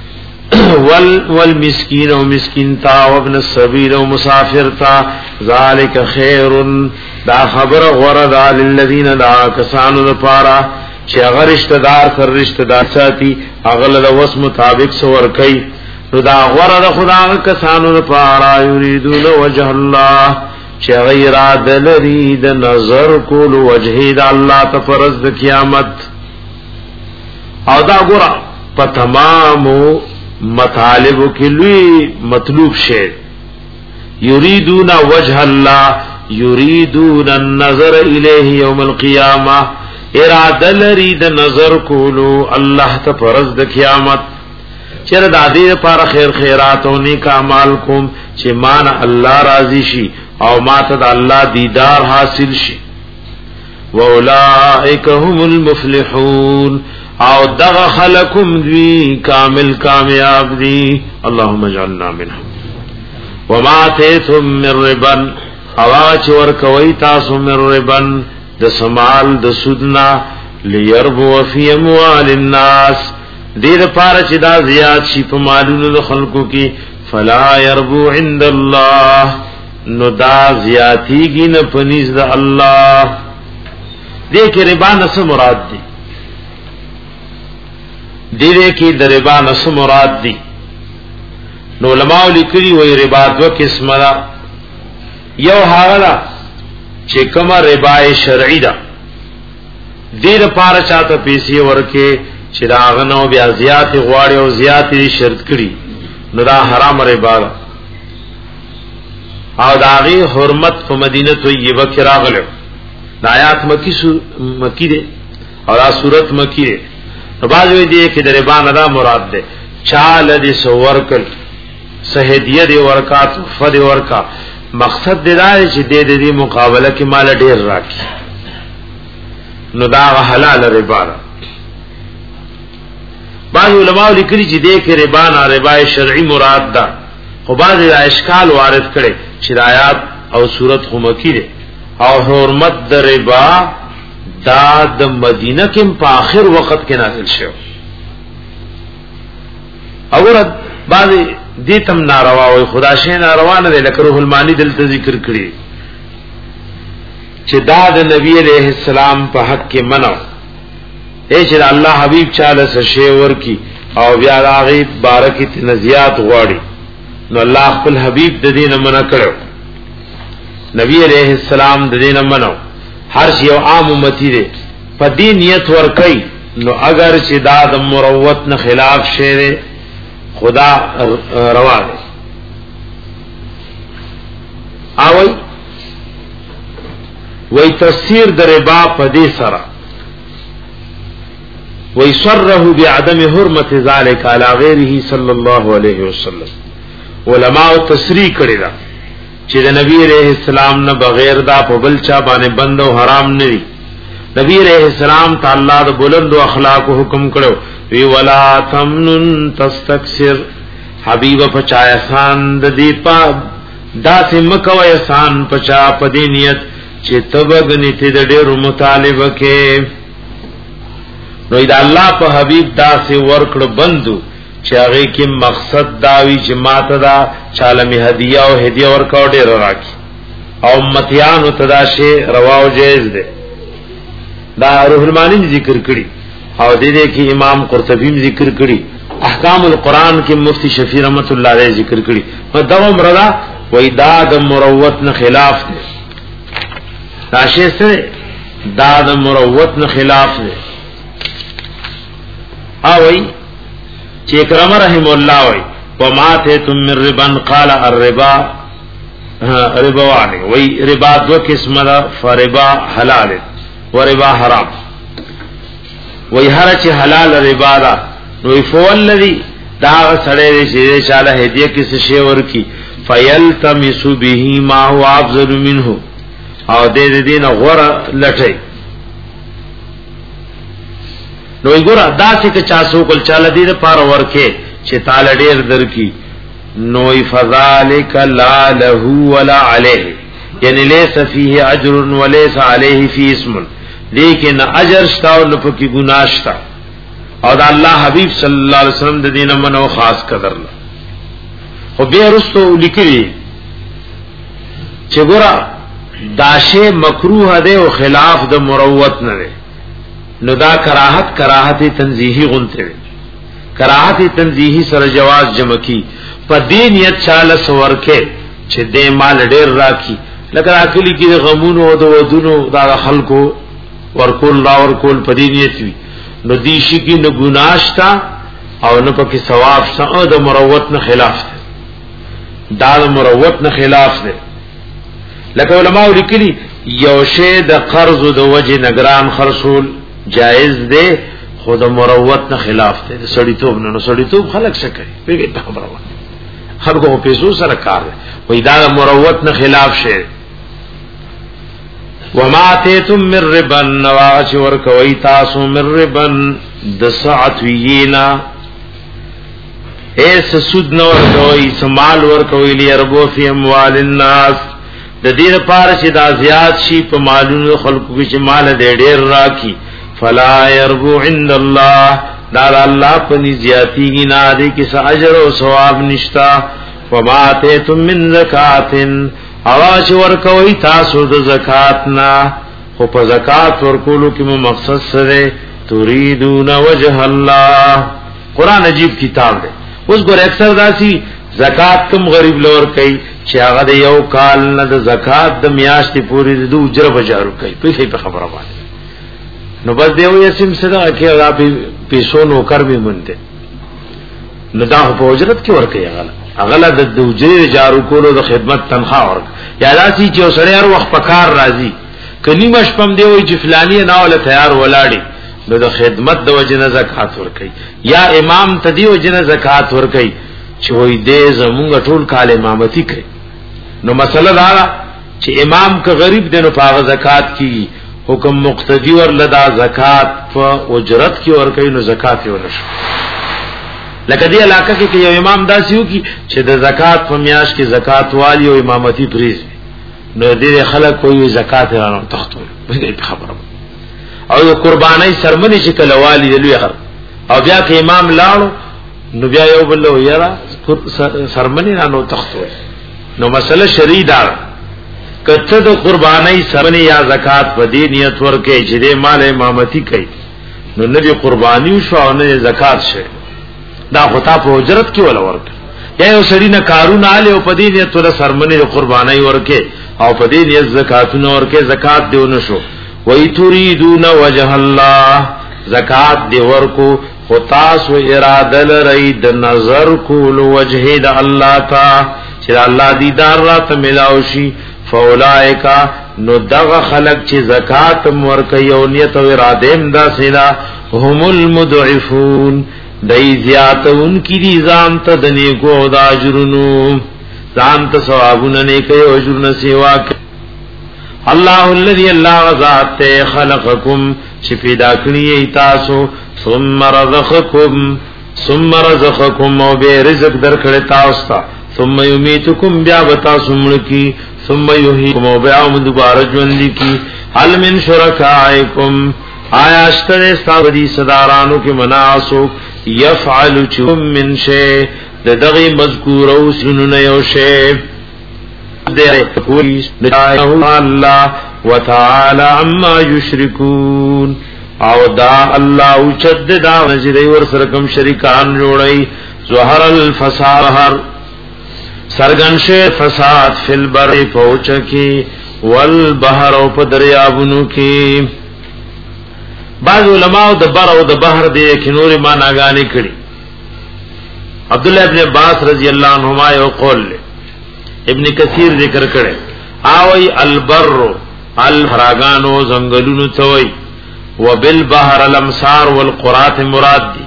S2: وال والمسکین و مسکین تا و ابن السبیل و مسافر تا ذالک خیر دا خبر غردا للذین دا کسانو دا پارا چه اگر رشتدار سر رشتدار ساتی اغل دا وس مطابق سور کئی نو دا غردا خدا کسانو دا پارا یریدون وجه اللہ چه غیر عدل رید نظر کول وجهی دا اللہ تفرز دا قیامت او دا گرا پا تمامو مطالب کلوی مطلوب شے یریدون وجه اللہ یریدون النظر الیہ یوم القیامہ ارادہ لرید نظر کولو اللہ تا پرز دا قیامت چر دادی پار خیر خیرات ہونے کا عمال کم چه مانا اللہ راضی شی او ماتا دا اللہ دیدار حاصل شی وَأُولَئِكَ هُمُ الْمُفْلِحُونَ او دغ خلقم دوی کامل کامیاب دی اللهم اجعلنا منهم وما تیتم من ربن اواچ ورکوی تاسو من ربن د سمال د سودنا لیربو فی اموال الناس دیر پارا چی دا زیاد شی پا مالون د خلقو کی فلا یربو عند اللہ نو دا زیادی گی نپنیز دا اللہ دیکھ ربا نس مراد دی دیره کی در ربا نس مراد دی نو علماء لکلی وی ربا دو قسم دا یو حالا چه کم ربا شرعی دا دیر پارا چاہتا پیسی ورکے چه دا آغنو بیا زیادت غواری و زیادتی شرط کری نو دا حرام ربا دا او دا آغی حرمت پا مدینہ طیبہ کی راغلو دا آیات مکی, مکی دے اور دا صورت مکی دے نو بازوی دیئے کہ در ربا ندا مراد دے چال دی سو ورکل سہدیہ دی ورکا تحفہ دی ورکا مقصد دی داری چی دے دی, دی مقابلہ کی مال دیر راکی نو دا حلال ربا دا بعض علماء لکلی چی دے کہ ربا نا ربا شرعی مراد دا خو بعض دا اشکال وارد کرے چی دا آیات او صورت خمکی دے او حرمت دا ربا دا د مدینہ کم پا آخر وقت کے نازل شو اگر بعض دیتم ناروا ہوئی خدا شے ناروا ندے لکہ روح المانی دلتا ذکر کری چھ دا دا نبی علیہ السلام پا حق کے منو اے چھ دا اللہ حبیب چالا سا شیور کی او بیاد آغیب بارکی نزیات غواری نو اللہ اقبل حبیب دا دین منع کرو نبی علیہ السلام دا دین منو ہر شی او عام امتی دے پا دی نیت ورکی نو اگر چی دا دا مروت نا خلاف شیر خدا روا دے آوئی وی تفسیر در ربا پا دی سرا وی صرہو بعدم حرمت ذالک علی غیرہی صلی اللہ علیہ وسلم علماء تصریح کردہ چې د نبی علیہ السلام نه بغیر دا په بل چا باندې بند او حرام نه دي نبی علیہ السلام تعالی د بلند او اخلاق حکم کړو وی ولا تمنن تستكثر حبیب پچا احسان د دی پا دا سمکو احسان پچا پدی نیت چې تبغنی ته د ډېر مطالبه کې نو دا الله په حبیب دا سي ورکړ بندو چاغی کی مقصد داوی چې ماته دا چالمی هدیه او هدیه ورکاو ډیر راکی او امتیان تداشه روا او جایز ده دا روح المانی ذکر کړي او دې دې کې امام قرطبی ذکر کړي احکام القرآن کې مفتی شفیع رحمت الله علیه ذکر کړي نو دا مردا وای دا د مروت نه خلاف ده راشه سره دا د مروت نه خلاف ده او وای چې کرام رحم الله وای وما تتم من ربا قال الربا ربوانی وی ربا دو قسم دا فربا حلال و ربا حرام وی هر چی حلال ربا دا نوی فوالذی داغ سڑے دے چیزے چالا ہدیہ کس شیور کی فیلتمسو بہی ما هو افضل منه او دے دے دین غور لٹھے نوی گورا دا سی که چاسو کل چالا دید پار ورکے چه تالا دیر در کی نوی فذالک لا لہو ولا علیہ یعنی لیس فیہ عجر ولیس علیہ فی اسم لیکن عجر شتا و نفکی گناشتا او دا اللہ حبیب صلی اللہ علیہ وسلم دا دین منو خاص قدر لا خو بے رستو لکلی چه گورا داشے مکروح دے و خلاف دا مروت نرے نو دا کراہت کراہت تنزیحی غنتے دے کراہت تنزیحی سر جواز جمع کی پا دینیت چال سورکے چه دے مال دیر راکی لکر آکلی کی دے غمونو دا ودونو دا خلقو ورکول را ورکول پا دینیت وی نو دیشی کی نو گناشتا او نو پا کی ثواب سا او دا مروت نا خلاف دے دا دا مروت نا خلاف دے لکر علماء لکلی یوشے دا قرض دا وجه نگران خرصول جائز دے خود مروت نا خلاف دے سڑی توب نو سڑی توب خلق سکری پیگئی پا مروت خلقو کو پیسو سر کار دے وی دا مروت نا خلاف شے وما تیتم من ربن نواغچ ورکوی تاسو من ربن دسعت ویینا ایس سود نورکوی سمال ورکوی لی اربو فی اموال الناس د دې لپاره چې دا زیات شي په مالونو خلقو کې چې مال دې ډېر راکې فلا يربو عند الله دا الله په نزياتي نه دې کې اجر او ثواب نشتا وما تتم من زکات اواش ورکوي تاسو د زکات نه خو په زکات ورکولو کې مو مقصد سره تريدون وجه الله قران عجیب کتاب دی اوس ګور اکثر داسي زکات کم غریب لور کوي چې هغه د یو کال نه د زکات د میاشتې پوری د اجر بجارو کوي په په خبره باندې نو بس دی یو سیم صدا کې هغه پیسو نو کار به مونته نو دا په اجرت کې ور کوي هغه هغه د اجر جارو کولو د خدمت تنخواه ورک یا داسي چې سړی هر وخت پکار راځي کني مشپم دی وي چې فلانی نه ول تیار ولاړی نو د خدمت د وجنه زکات ور کوي یا امام تدی وجنه زکات ور کوي چې وې دې زمونږ ټول کال امامتی کوي نو مسله دا چې امام که غریب دی نو پاغه زکات کی حکم مقتدی ور لدا زکات په اجرت کی ور کوي نو زکات یې ورشي لکه دې علاقه کې یو امام داسیو کی چې د زکات په میاش کې زکات والی او امامتی پریز نو دې خلک کوئی زکات رانو تختو به خبره او یو قربانای سرمنی چې کله والی دی لوی او بیا کې امام لاړو نو بیا یو بل یرا سرمنی رانو تختو نو مسله شرعی دار کته د قربانای سرمنی یا زکات په دې نیت ورکه چې دې مال امامتی کوي نو نبی قربانی شو او نه زکات شه دا خطا په اجرت کې ولا ورکه یا یو سړی نه کارونه आले او په دې نیت ور سرمنی قربانای ورکه او په دې نیت زکاتونه ورکه زکات دیونه شو وای تريدون وجه الله زکات دی ورکو خطاس و اراده لرئی د نظر کول وجه د الله تا چې الله دیدار را ته ملاوشي فاولائکا نو دغه خلق چې زکات ورکي او نیت او اراده هم دا سینا هم المضعفون دای زیاتون کی دي ځان ته د نیکو د اجرونو ځان ته ثوابونه نه کوي او اجرونه سیوا الله الذي الله ذات خلقكم چې پیدا کړی تاسو ثم رزقكم ثم رزقكم او به رزق درکړی تاسو ته ثم يميتكم بیا بتا سمړکی ثم يحييكم او بیا دوباره ژوند کی هل من شرکائکم آیا اشتر استادی صدارانو کې مناسو يفعل چم من شيء دغه مذکور او سنن یو شی دې کولی الله وتعالى عما يشركون او دا الله او چد دا نظر ور سره کوم شریکان جوړي ظهر الفساد هر سرغنشه فساد فل بر پوچ کی والبحر او په دریابونو کې بعض علماء د بر او د بحر دې کې نور معناګانې کړي عبداللہ ابن عباس رضی اللہ عنہما یو قول لے ابن کثیر ذکر کرے آوی البر الحراغانو زنگلونو توئی وبالبحر الامصار والقرات مراد دی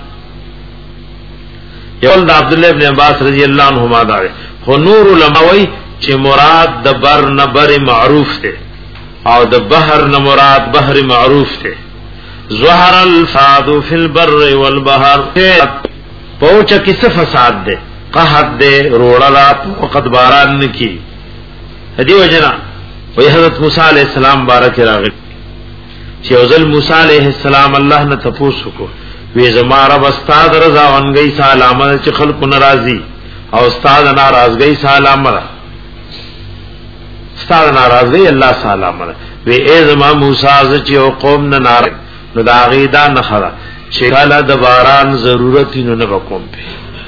S2: یول دا عبداللہ ابن عباس رضی اللہ عنہما دارے خو نور علماوی چه مراد دا بر نبر معروف تے او دا بحر نمراد بحر معروف تے ظہر الفساد فی البر والبحر پوچا کس فساد دے قحط دے روڑا وقت باران نکی حدی وجنا وی حضرت موسیٰ علیہ السلام بارک راغب چه اوزل موسیٰ علیہ السلام اللہ نے تپوسو کو وی زمارا بستاد رضا ونگئی سا علامہ چه خلق نرازی او استاد ناراضگئی سا علامہ استاد ناراضگئی اللہ سا علامہ وی اے زمان موسیٰ زچی او قوم ننارک نو دا غیدا نخرا چکل دا باران ضرورتی نو نبکوم پی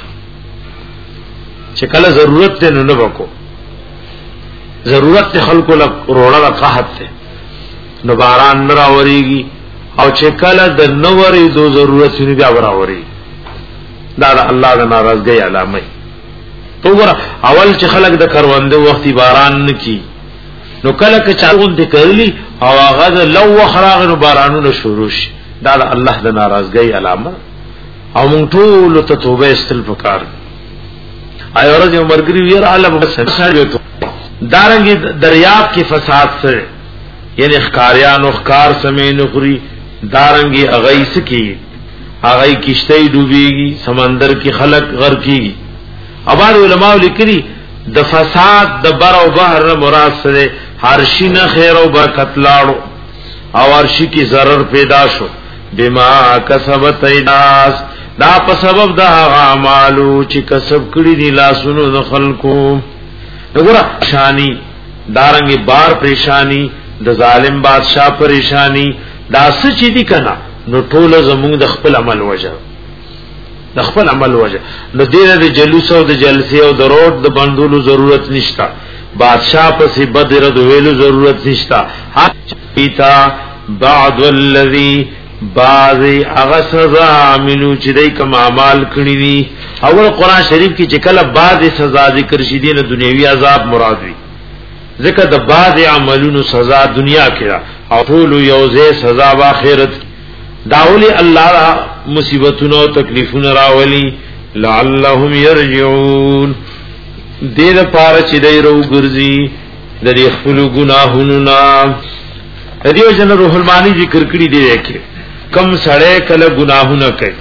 S2: چکل ضرورت تے نو نبکو ضرورت تے خلقو روڑا دا قحط تے نو باران نراوریگی او چکل دا نوری دو ضرورتی نو بیا براوریگی دا دا اللہ دا ناراض گئی علامی تو گورا اول چه خلق دا کرونده وقتی باران نکی نو کله که چاغون ته کړلی او هغه لو خراغ نو بارانو نه شروع شي دا د الله د ناراضګۍ علامه او مونږ ټول ته توبه استل پکار آی ورځ عمرګری ویر عالم سره ته دارنګي دریاب کې فساد سره یعنی ښکاریان او ښکار سمې نخري دارنګي اغیس کی اغی کشته ډوبېږي سمندر کې خلق غرق کیږي ابار علماء لیکلي د فساد د بر او بحر مراد سره هر شي نه خیر او برکت لاړو او هر شي کی ضرر پیدا شو بما کسبت ایداس دا په سبب د اعمالو چې کسب کړی دي لاسونو د خلقو وګوره شانی دارنګي بار پریشانی د ظالم بادشاہ پریشانی دا سچ دي کنا نو ټول زموږ د خپل عمل وجه د خپل عمل وجه نو دینه د جلوس او د جلسه او د روډ د بندولو ضرورت نشتا بادشاہ پسې بدر د ویلو ضرورت نشتا حتا بعد الذی بعض اغسرا عملو چې دای کوم اعمال کړی دي اول قران شریف کې چې کله بعض سزا ذکر شې دي نو دنیوي عذاب مراد وي ذکر د بعض عملونو سزا دنیا کې او ټول یوځه سزا په آخرت داولی الله مصیبتونو او تکلیفونو راولي لعلهم يرجعون دې لپاره چې دای رو ګرځي د دې خپل ګناهونو نه دیو جن روح المانی ذکر کړی دی کې کم سړی کله گناهونه کوي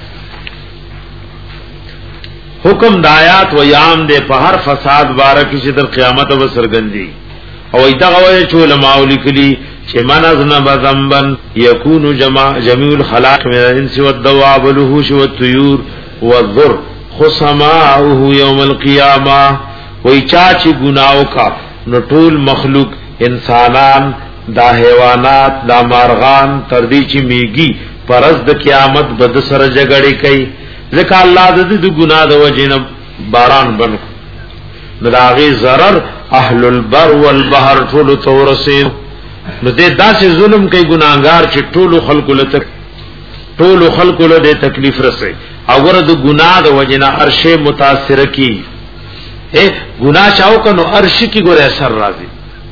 S2: حکم دایات و یام دے په هر فساد بارک چې در قیامت و سرګندی او ایدا غوې چې علماء لیکلي چې من ازنب ذنبا یکون جمع جميع الخلائق من الانس والدواب والوحوش والطيور والذر خصماؤه يوم القيامه وای چا چې گناو کا نو ټول مخلوق انسانان دا حیوانات دا مارغان تردی چې میږي پرز د قیامت بد سره جګړې کوي ځکه الله د دې ګناه د وجنه باران بن نو داغي zarar اهل البر والبحر ټول تورسین نو دې داسې ظلم کوي ګناګار چې ټول خلکو له تک ټول خلکو له تکلیف رسي او ګره د ګناه د وجنه ارشه متاثر کی اے ګناه چاو کنو ارش کی ګره اثر راځي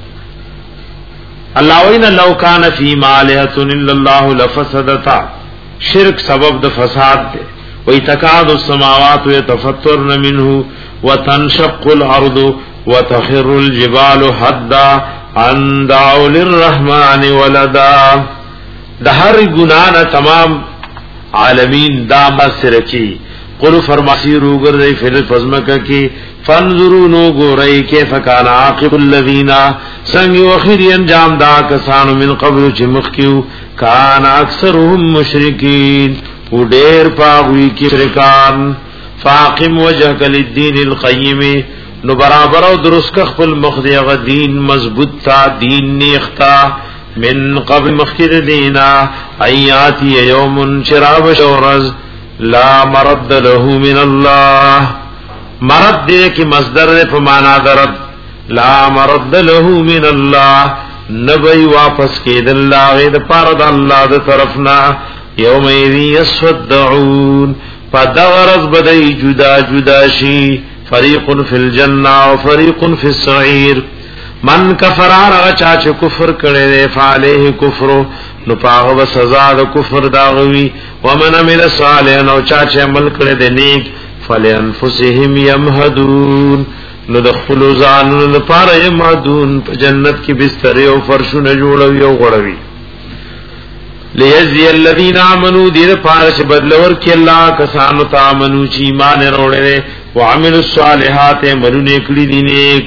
S2: اللہ وینا لو کان فی مالہت الا اللہ لفسدتا شرک سبب د فساد دے وی تکاد السماوات یتفطرن منه وتنشق الارض وتخر الجبال حدا ان دعوا للرحمن ولدا دہر گناہ تمام عالمین دا مسر کی قل فرماسی روگر دی فل فزمک کی فانظروا نو گورئی کیف کان عاقب الذین سنگ وخیر انجام دا کسانو من قبل چې مخکیو کان اکثرهم مشرکین و ډیر پاوی کی شرکان فاقم وجهک للدین القیم نو برابر او درست ک خپل مخدی غ دین مضبوط تا دین نیختا من قبل مخکر دینا ایاتی یوم شراب شورز لا مرد له من الله مرد دې کې مصدر په معنا درد لا مرد له من الله نبي واپس کېدل الله د پاره د الله د طرفنا يوم يسودعون فدغرز بدای جدا جدا شي فریق فی الجنه و فریق فی السعیر من کفر هغه چا چې کفر کړي فعليه کفر نو پاغه سزا د کفر داوي ومن عمل صالحا نو چا چې عمل کړي د نیک فلانفسهم يمهدون نو دخلوا ځانونو لپاره يمهدون په جنت کې بستر او فرشونه جوړوي او غړوي ليجزي الذين امنوا دې لپاره چې بدلور کې الله کسانو ته امنو چې ایمان وروړي وعملوا الصالحات عملونه کړی دي نیک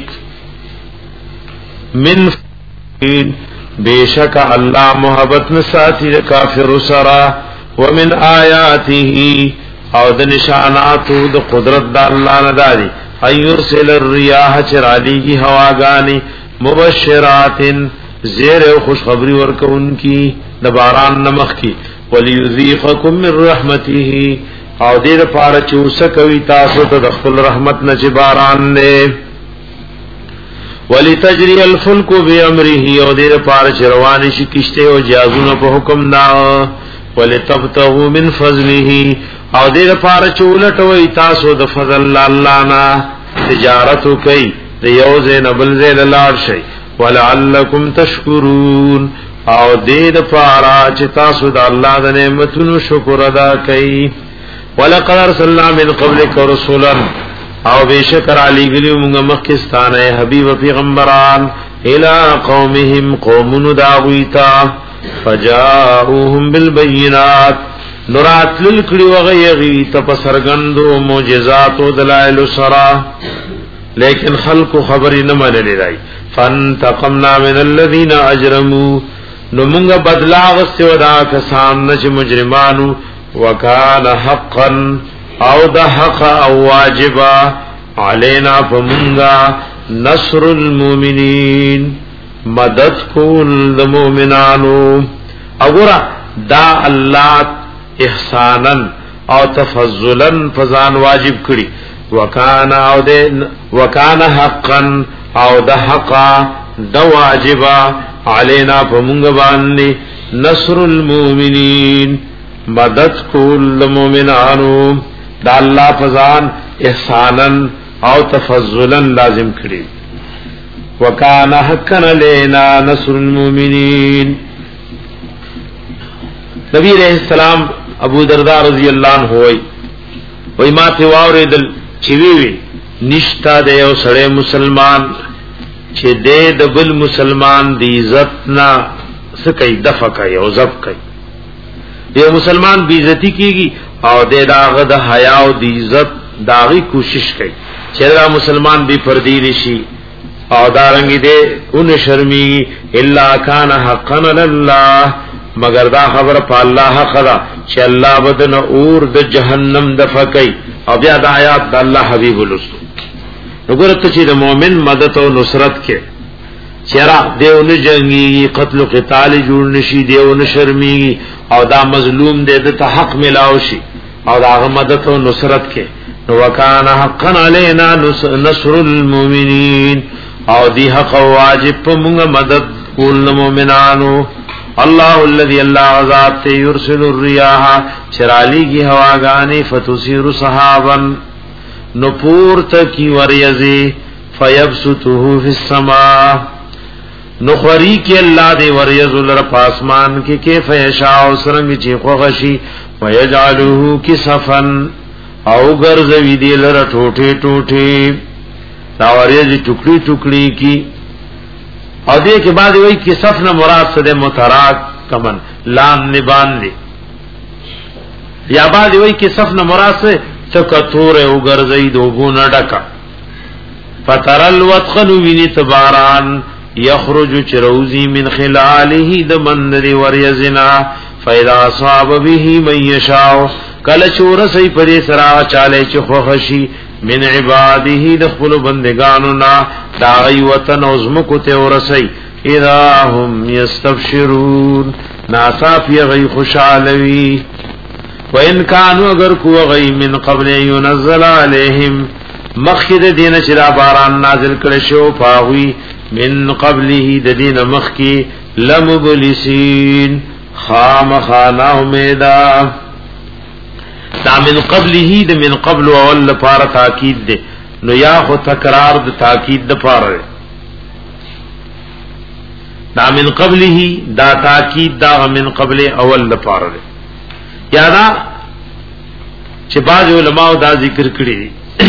S2: من بیشک اللہ محبت نساتی کافر سرا ومن آیاته او د نشاناتو د قدرت دا اللہ نداری ایرسل الریاح چرالی کی ہواگانی مبشرات زیر و خوشخبری ورکون کی دباران نمخ کی ولیذیقکم من رحمته او دیر پارا چوسکوی تاسو تدخل رحمت نچ باران دے ولتجری الفلک بامره او دیر پار چروان شي کشته او جازونه په حکم دا ولتبتغوا من فضله او دیر پار چولټوي تاسو د فضل الله نا تجارت کوي د یو زین بل زین لاړ شي ولعلکم تشکرون او دیر پار چې تاسو د الله د نعمتونو شکر ادا کوي ولقد ارسلنا من قبلک رسولا او بیشکر علی گلیو منگا مکستان ہے حبیب پیغمبران الى قومهم قومن داویتا فجاؤهم بالبینات نرات للکڑی وغیغی تپسرگندو موجزات و دلائل سرا لیکن خلق خبری نمان لیرائی فانتقمنا من الذین اجرمو نمونگا بدلا غست ودا کسان نچ مجرمانو وکان حقا او دا حق او واجبا علینا فمنگا نصر المومنین مدد کول دا مومنانو اگورا دا اللہ احسانا او تفضلا فزان واجب کری وکانا او دے وکانا حقا او دا حقا دا واجبا علینا فمنگا باندی نصر المومنین مدد کول دا مومنانو دا اللہ فزان احسانا او تفضلا لازم کری وکانا حقا لینا نصر المومنین نبی علیہ السلام ابو درداء رضی اللہ عنہ ہوئی وی ما تیواوری دل چویوی نشتا دے او سڑے مسلمان چه دے دبل مسلمان دی عزتنا سکی دفع کئی او زب کئی دے مسلمان بی عزتی کی گی او دے داغ دا حیا او دی عزت داغی کوشش کئی چرا مسلمان بھی پردی نشی او دارنگی دے ان شرمی الا کان حقا للہ مگر دا خبر پا اللہ حق دا چھ اللہ بدن اور دا جہنم دفع کئی او بیا دا آیات دا اللہ حبیب الرسول نگورت چی دا مومن مدد و نصرت کے چرا دیو نجنگی قتل و قتال جوڑ نشی دیو نشرمی او دا مظلوم دے دا حق ملاو شی او دا مدد و نصرت کے وکان حقا علینا نصر المومنین او دی حق واجب پا منگا مدد کول مومنانو اللہ الذی اللہ ذات یرسل الریاح چرالی کی ہواگانی فتسیر صحابا نپورت کی وریزی فیبسطوه فی السماء نخوری کی اللہ دے وریز لرپ آسمان کی کیف یشاء سرنگ چی خوغشی ویجعلوه کسفا او گرزوی دی لر ٹوٹے ٹوٹے ناوریز ٹکڑی ٹکڑی کی او دے کے بعد وہی کسف نہ مراد صدے متراک کمن لام نبان دی یا بعد وہی کسف نہ مراد سے تکتور او گرزوی دوبو نہ ڈکا فترل وتخلو وینی تباران یخرج چروزی من خلاله دمن دی وریزنا فاذا اصاب به من يشاء کل چور سی پدی سرا چالے چ خوشی من عباده دخل بندگانو نا داغی وطن ازمکو تے ورسی اذا هم یستبشرون ناصاف یغی خوشعالوی و ان کانو اگر کو غی من قبل ينزل علیہم مخید دین چرا باران نازل کرشو پاوی من قبله د دین مخکی لمبلسین خام خانا امیدا دا من قبله د من قبل اول لپاره تاکید ده نو یا خو تکرار د تاکید د پاره دا من قبله دا تاکید دا من قبل اول لپاره یا دا چې باج علماء دا ذکر کړی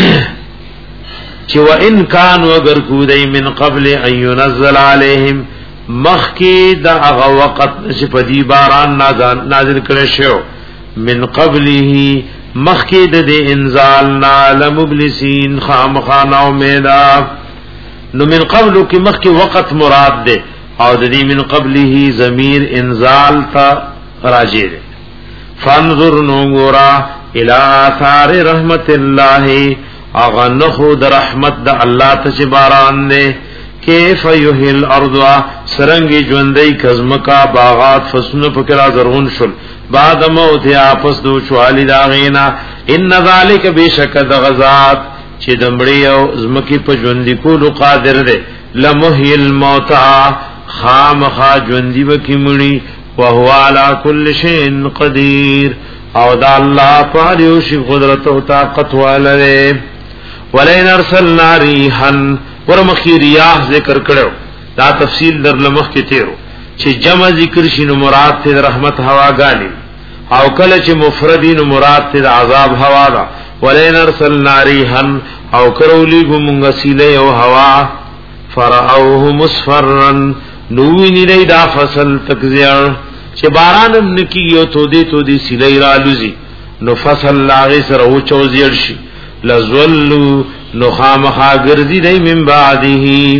S2: چې و ان کان وگر کو دی من قبل ان ينزل عليهم مخکی دا هغه وخت چې په دی باران نازل کړي شو من قبله مخکی د انزال نا لمبلسین خامخانا امیدا نو من قبل کی مخکی وقت مراد ده او د دې من قبله ضمیر انزال تا راجع ده فانظر نورا الى آثار رحمت الله اغنخو د رحمت د الله ته باران نه کیف یحل ارض سرنګي ژوندۍ کزمکا باغات فسنه پکرا زرغون شل بعد موت اپس دو چوالی داغینا ان ذالک بشک د غزاد چې دمړی او زمکی په ژوندۍ کولو قادر ده لمحی الموتى خامخا ژوندۍ وکي مړي او هو علی کل شیء قدیر او دا الله په یو شی قدرت او طاقت والره ولئن ارسلنا ریحا ورمخی ریاح ذکر کړو دا تفصیل در لمخ کې تیرو چې جمع ذکر شنو مراد ته رحمت هوا غالي او کله چې مفردین مراد ته عذاب هوا دا ولئن ارسلنا ریحا او کرولی ګمږه سیله او هوا فرعوه مصفرا نوینی دی دا فصل تکزیار چې باران نکی یو تو دی تو دی سیله را لوزی نو فصل لاغی سر او چوزیر شي لزولو نو خامخا گردی دی من بعده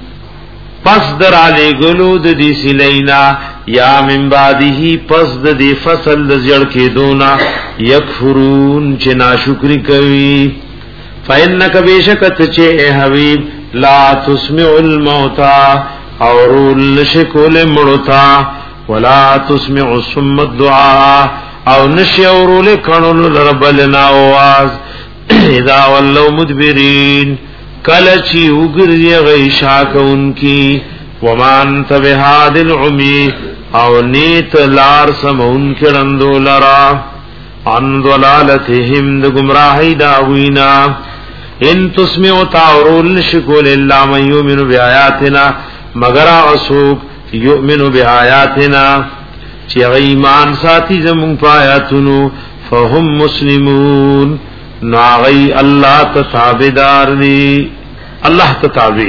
S2: پس در علی گلو د دی سلینا یا من بعده پس د دی فصل د زیړ کې دونا یکفرون چې ناشکری کوي فإنک بیشکت چې اے حبیب لا تسمع الموتى اور لشکول مړتا ولا تسمع الصم الدعاء او نشور لکنن ربنا आवाज اذا ولوا مدبرین کلچی وګرځي غیشا کونکی ومان تبهاد العمی او نیت لار سمون کړندو لرا ان ضلالتهم د گمراهی داوینا ان تسمع تعرول شکول الا من یؤمن بیااتنا مگر اسوک یؤمن بیااتنا چې ایمان ساتي زمون پایاتونو فهم مسلمون ناغی اللہ تتابدار دی اللہ تتابد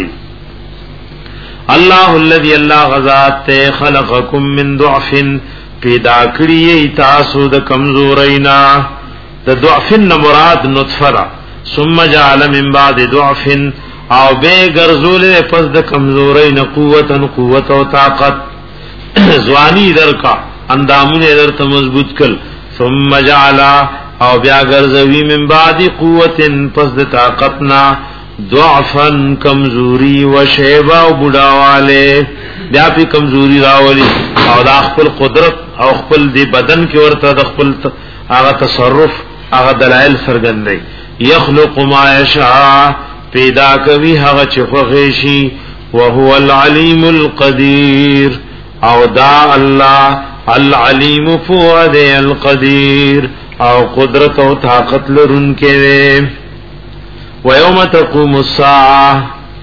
S2: اللہ الذي اللہ غزات تے خلقکم من ضعف پیدا کریئی تاسو د کمزورینا د ضعفن مراد نطفرا ثم جعل من بعد ضعف او بے گرزول پس د کمزورین قوتا قوت و طاقت زوانی در کا اندامون در تا مضبوط کل ثم جعل او بیا ګرځوي من بعد قوت پس د طاقتنا ضعفا کمزوری و شیبا او بډاواله بیا په کمزوری راولي او د خپل قدرت او خپل دی بدن کې ورته د خپل هغه تصرف هغه دلایل سرګندای یخلق ما یشاء پیدا کوي هغه چې خوږی شي او هو العلیم القدیر او دا الله العلیم فؤاد القدیر او قدرت او طاقت لرونکې وي و یوم تقوم الساعه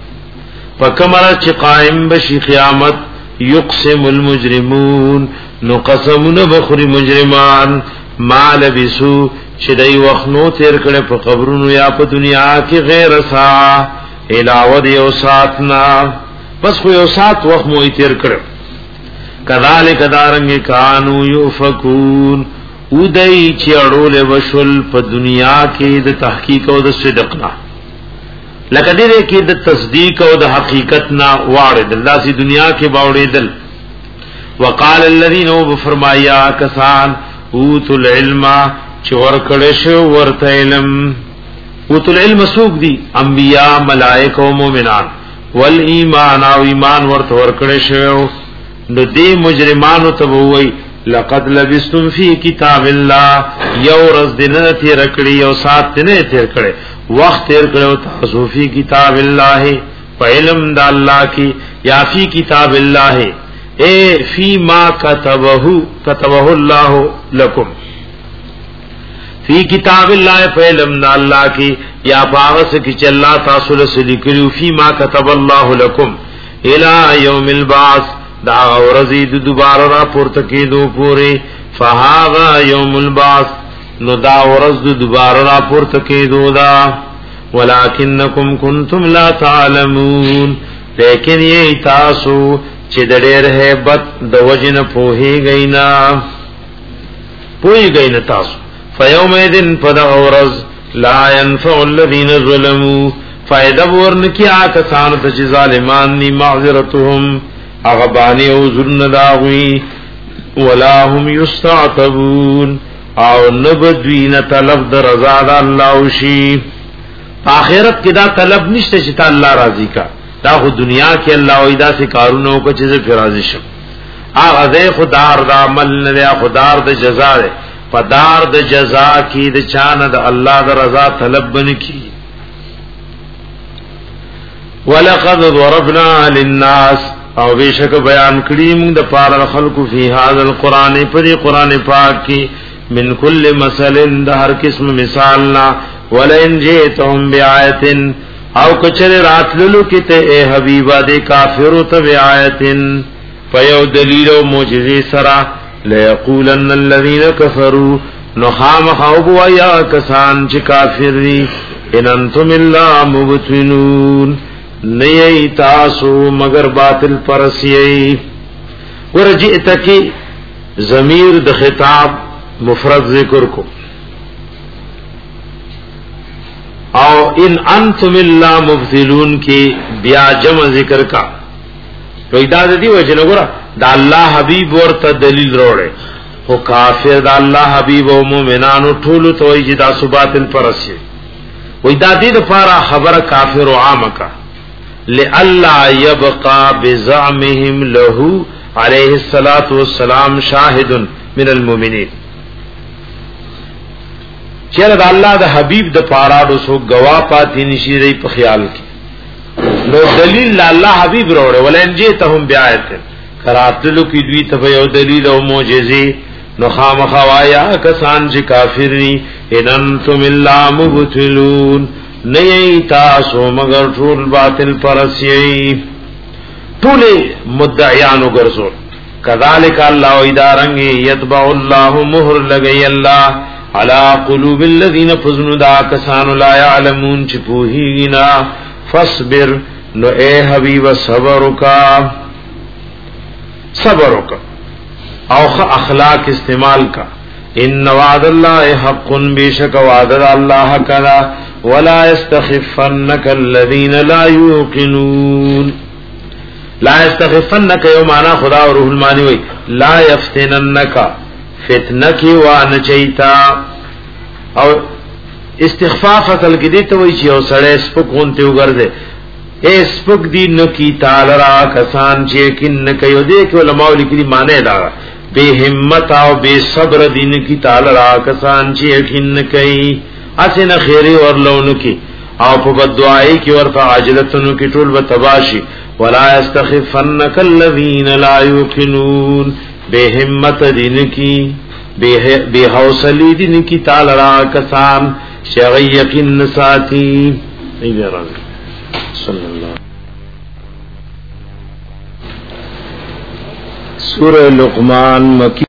S2: فکمر چې قائم بشي قیامت یقسم المجرمون نو قسمونه بخوري مجرمان ما لبسو چې دای وخنو تیر کړي په قبرونو یا په دنیا کې غیر ساعه علاوه د یو ساتنا بس خو یو سات وخت مو تیر کړي کذالک دارنګ کانو یفکون ودای چې اړول وشل په دنیا کې د تحقیق او د صدق نه لکه دې کې د تصدیق او د حقیقت نه واړه د الله سي دنیا کې باوړې دل وقال الذين وبفرمایا کسان اوتل العلم چې ور کړه شو ورته علم اوتل العلم سوق دي انبیاء ملائکه او مؤمنان والایمان او ایمان ورته ور کړه شو نو دې مجرمانو ته وای لقد لبستم فی کتاب الله یو رز دنه تیر کړی یو سات نه تیر کړی وخت تیر کړو تاسو فی کتاب الله په علم د الله کی یا فی کتاب الله اے فی ما كتبه كتبه الله لكم فی کتاب الله فعلم الله کی یا پاوس کی چلا تاسو له لیکلو فی ما كتب الله لكم الى یوم البعث دا ورزید دوباره را پورته کیدو پوری فهذا یوم البعث نو دا ورز دوباره را پورته کیدو دا ولکنکم کنتم لا تعلمون لیکن یہ تاسو چې د ډېر hebat د وجنه پوهی غینا پوهی غینا تاسو فیومئذ فدورز لا ينفع الذين ظلموا فائدہ ورن کیا کسان ته ظالمان نی معذرتهم اغبانی او ظلم داوی ولا هم يستعتبون او نبدوین طلب در رضا د الله شی اخرت کې دا طلب نشته چې الله راضی کا دا خو دنیا کې الله وېدا سے کارونو کو چې راضی شم اغه خدار دا عمل نه خدار د جزاء پدار د جزاء کی د چانه د الله د رضا طلب بن کی ولقد ضربنا للناس او بیشک بیان کړي موږ د پاره خلقو فی هذا القران پر قران پاک کی من کل مثل د هر قسم مثالنا ولئن جئتهم بآیه او کچر راتللو کته اے حبیبا دے کافرو ته بآیه فیو دلیل او معجزه سرا ليقولن الذين كفروا نخام خوب ويا کسان چې کافر دي ان انتم الا مبتنون نئی تاسو مگر باطل پرسیئی ورجئت کی ضمیر د خطاب مفرد ذکر کو او ان انتم الا مبتلون کی بیا جمع ذکر کا تو اداد دی وجه نګورا دا الله حبیب ورته دلیل روړي او کافر دا الله حبیب او مومنانو ټول ته یی دا سباتل پرسی وې دا دې د فارا خبر کافر او عام کا لئلا يبقى بزعمهم له عليه الصلاه والسلام شاهد من المؤمنين چیرې دا الله د حبیب د پاراډو سو گوا پاتې نشي ری په خیال کې نو دلیل الله حبیب وروړي ولئن جئتهم بآیه کراتلو کی دوی ته یو دلیل او معجزه نو خامخوایا کسان چې کافر ني ان انتم الا مبتلون نئی تاسو مگر ټول باطل پرسیئی ټول مدعیانو ګرځول کذالک الله ادارنګ یتبع الله مهر لګی الله على قلوب الذين فزنوا دا کسان لا يعلمون چې پوهیږي فاصبر نو اے حبیب صبر کا صبر کا او اخلاق استعمال کا ان وعد الله حق بیشک وعد الله کلا ولا يستخفنك الذين لا يوقنون لا يستخفنك یو معنا خدا او روح المانی وی لا يفتننك فتنه وان چیتا او استخفاف اصل کې دي ته وی چې او سړی سپک غونته وګرځي اے سپک دی نو کی تعالی را کسان چې کین کوي دې کې علماء لیکلي معنی دا بے همت او بے صبر دین کی تعالی را کسان چې کین کوي اسن خیری ورلونو کی او په بدعای کی ورته عاجلتونو کی ټول وتباشی ولا يستخفنك الذين لا يوقنون بے همت دین کی بے حوصله دین کی تعالی را کسان شغی یقین ساتھی ایدے راضی صلی اللہ سورہ لقمان مکی